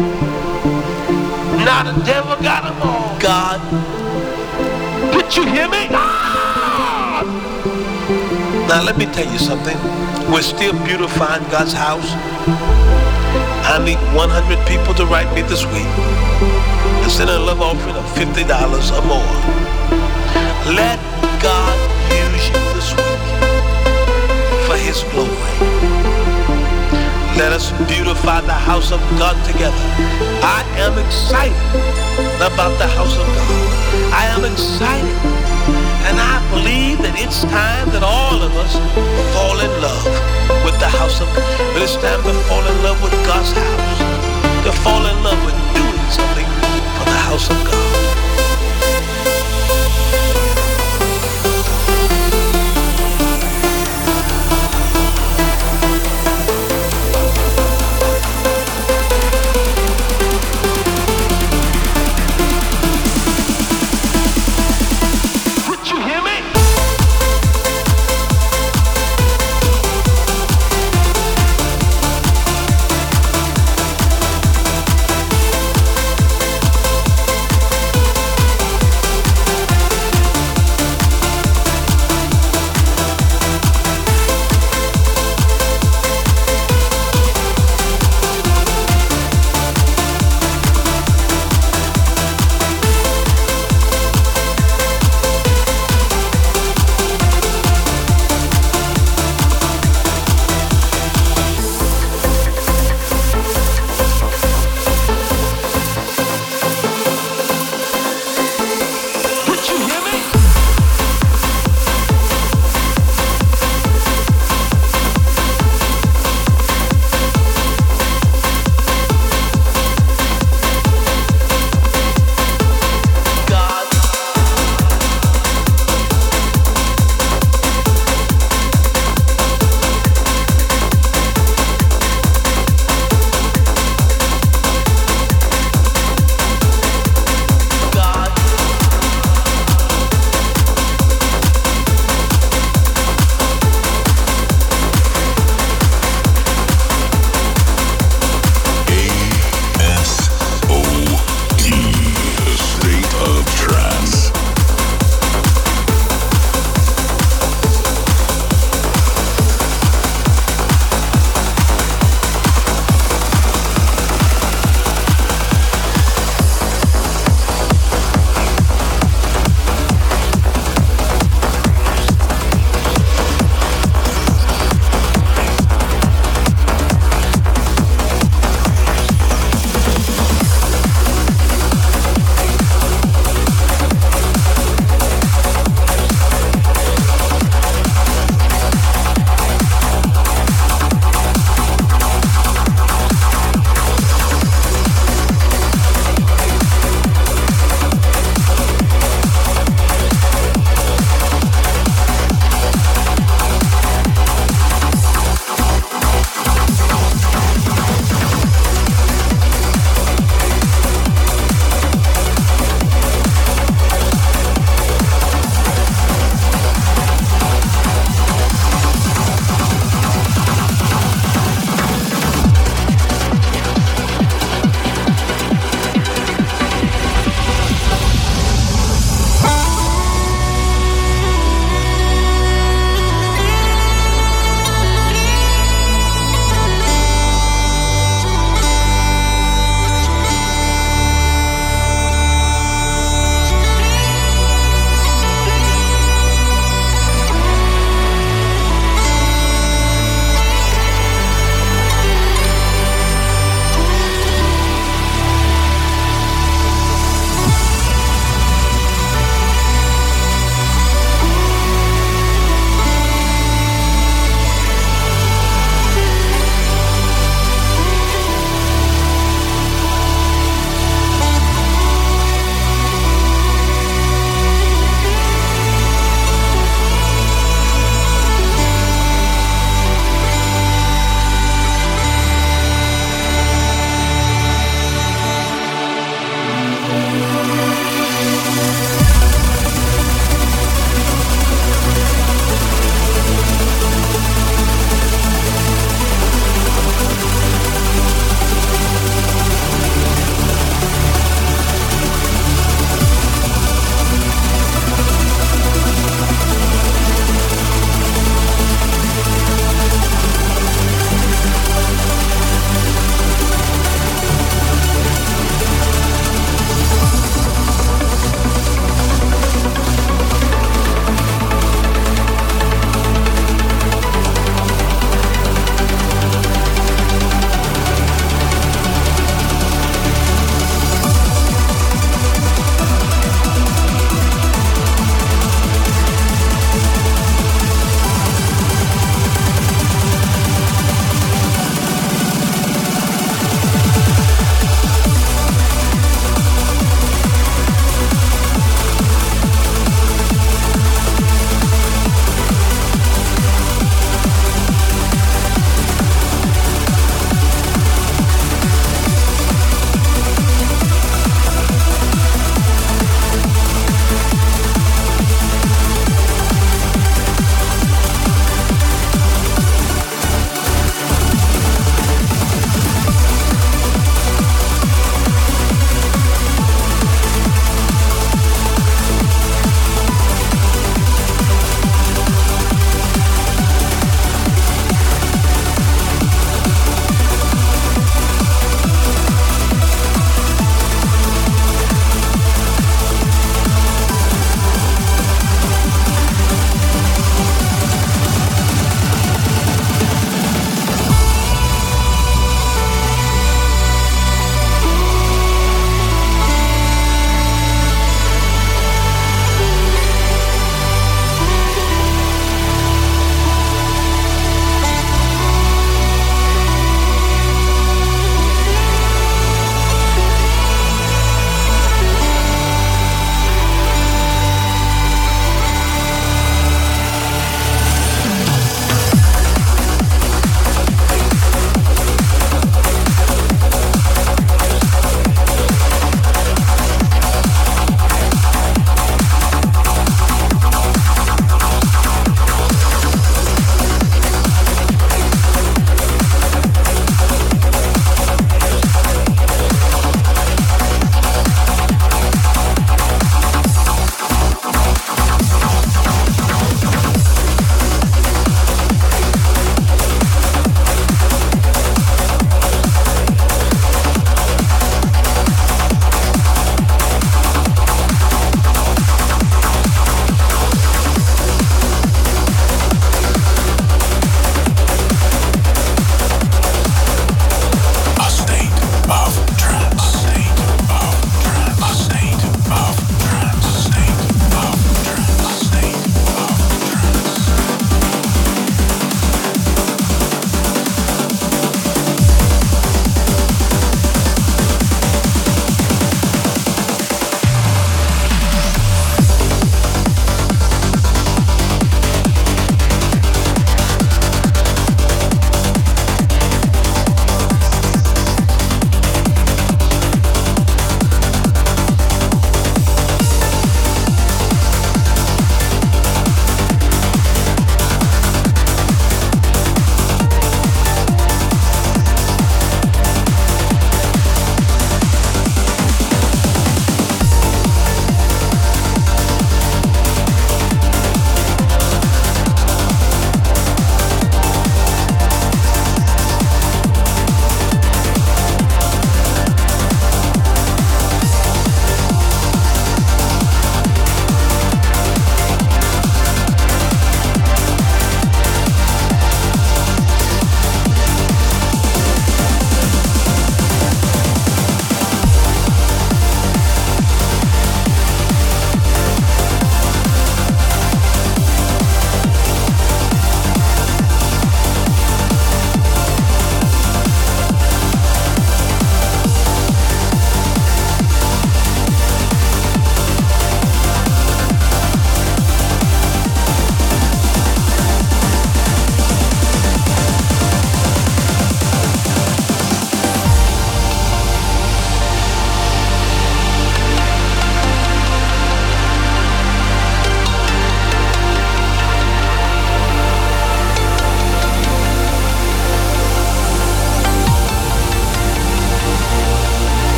Now the devil got them all. God, did you hear me? Ah! Now let me tell you something. We're still beautifying God's house. I need one hundred people to write me this week and send a love offering of fifty dollars or more. Let God use you this week for His glory. Let us beautify the house of God together. I am excited about the house of God. I am excited, and I believe that it's time that all of us fall in love with the house of God. But it's time to fall in love with God's house, to fall in love with doing something for the house of God.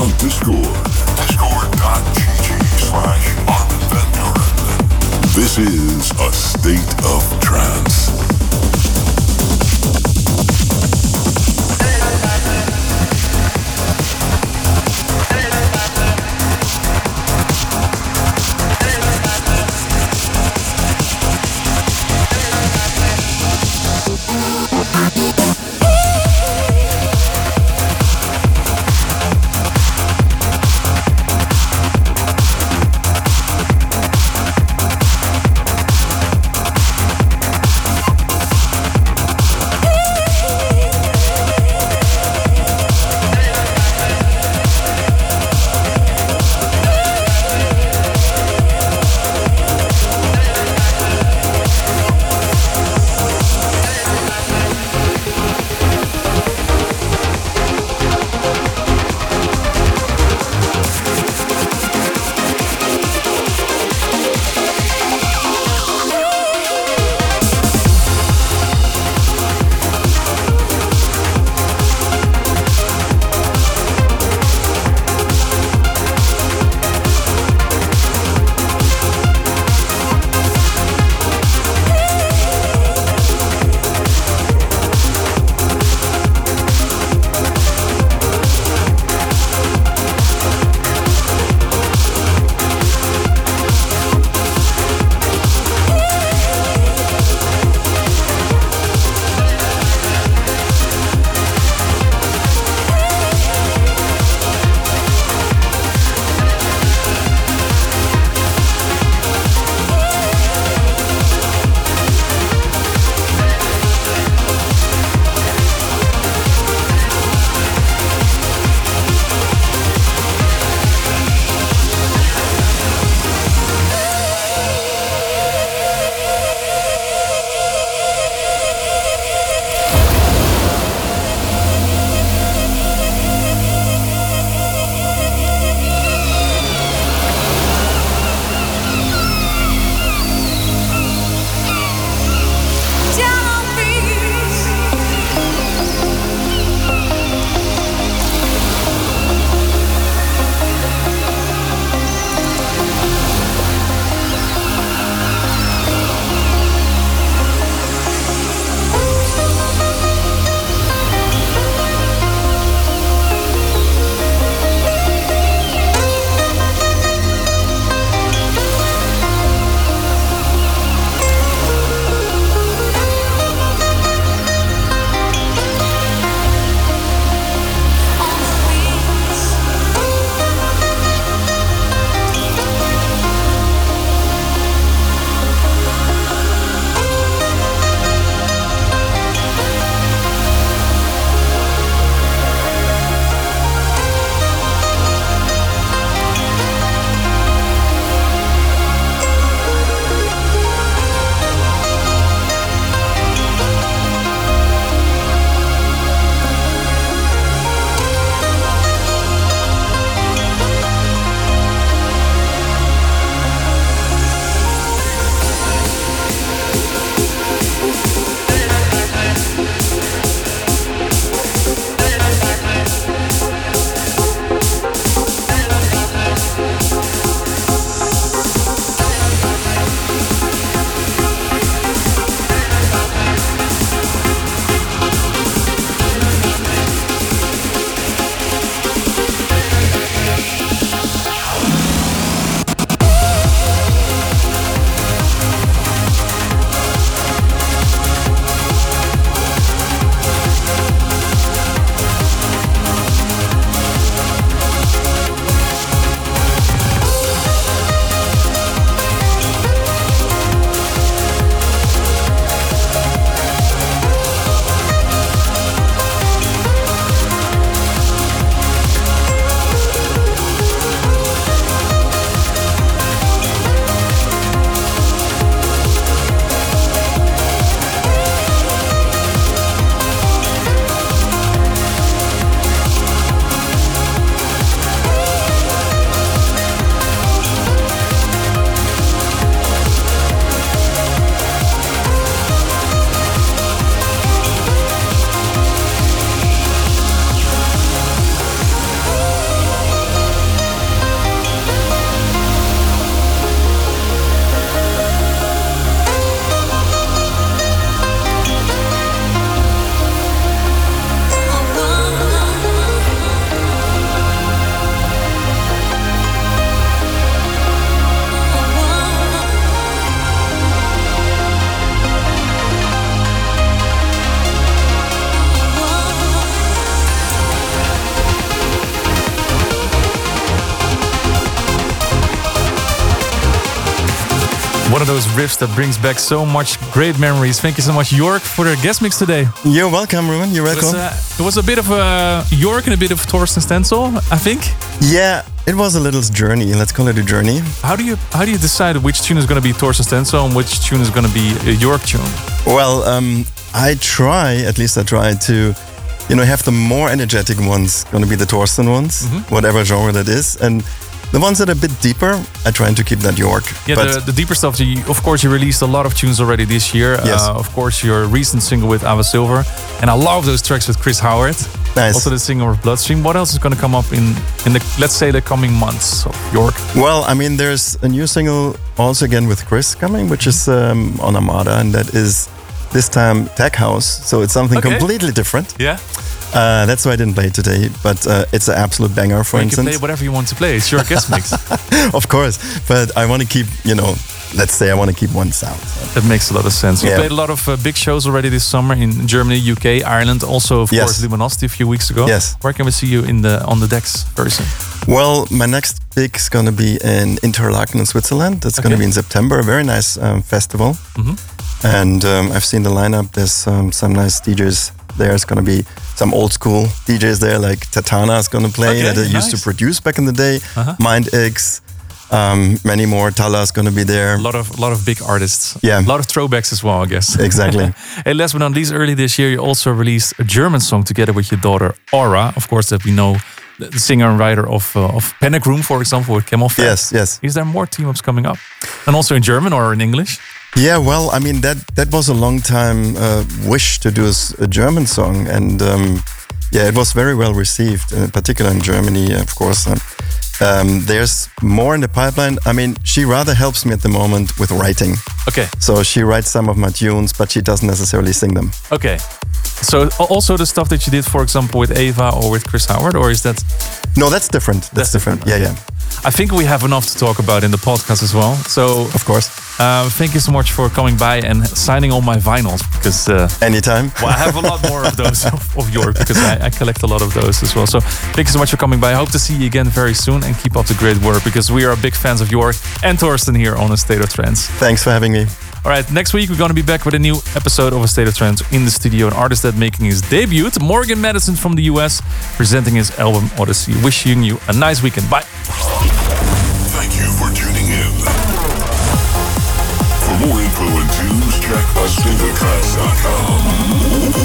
on Discord. Discord.gg slash Armin van Buuren. This is A State of Trance. One of those riffs that brings back so much great memories. Thank you so much, York, for the guest mix today. You're welcome, Ruben. You're It was, welcome. uh, it was a bit of a York and a bit of Torsten Stenzel, I think. Yeah, it was a little journey. Let's call it a journey. How do you how do you decide which tune is going to be Torsten Stenzel and which tune is going to be a York tune? Well, um, I try, at least I try to, you know, have the more energetic ones going to be the Torsten ones, Mhm. whatever genre that is. And the ones that are a bit deeper, I try to keep that York. Yeah, But the, the deeper stuff. You, of course, you released a lot of tunes already this year. Yes. Uh, of course, your recent single with Ava Silver, and I love those tracks with Chris Howard. Nice. Also, the single with Bloodstream. What else is going to come up in in the let's say the coming months of York? Well, I mean, there's a new single also again with Chris coming, which is um, on Armada, and that is this time Tech House. So it's something Okay. completely different. Yeah. Uh, that's why I didn't play it today, but uh, it's an absolute banger, for you can instance. play whatever you want to play. It's your guest mix. Of course, but I want to keep, you know, let's say I want to keep one sound. That makes a lot of sense. You Yeah. played a lot of uh, big shows already this summer in Germany, U K, Ireland. Also, of Yes. course, Luminosity a few weeks ago. Yes. Where can we see you in the on the decks very soon? Well, my next gig is going to be in Interlaken in Switzerland. That's going to Okay. be in September, a very nice um, festival. Mhm. And um, I've seen the lineup. There's um, some nice D Js there. There's going to be some old school D Js there, like Tatana is going to play, Okay, that I used nice. to produce back in the day. Uh-huh. Mind X, um, many more. Tala is going to be there. A lot of a lot of big artists. Yeah. A lot of throwbacks as well, I guess. Exactly. Hey, last but not least, early this year, you also released a German song together with your daughter Aura. Of course, that we know, the singer and writer of uh, of Panic Room, for example, with Camel Fat. Yes, yes. Is there more team ups coming up, and also in German or in English? Yeah, well, I mean that that was a long time uh, wish to do a, s- a German song, and um, yeah, it was very well received, in particular in Germany, of course. Uh, um, there's more in the pipeline. I mean, she rather helps me at the moment with writing. Okay. So she writes some of my tunes, but she doesn't necessarily sing them. Okay. So al- also the stuff that you did, for example, with Ava or with Chris Howard, or is that? No, that's different. That's, That's different. different, Yeah, yeah. I think we have enough to talk about in the podcast as well. So Of course. uh, thank you so much for coming by and signing all my vinyls because uh, Anytime. well, I have a lot more of those of, of York because I, I collect a lot of those as well. So thank you so much for coming by. I hope to see you again very soon and keep up the great work because we are big fans of York and Torsten here on A State of Trance. Thanks for having me. All right, next week we're going to be back with a new episode of A State of Trance in the studio. An artist that making his debut, Morgan Madison from the U S, presenting his album Odyssey. Wishing you a nice weekend. Bye. Thank you for tuning in. For more info and tunes, check a state of trance dot com.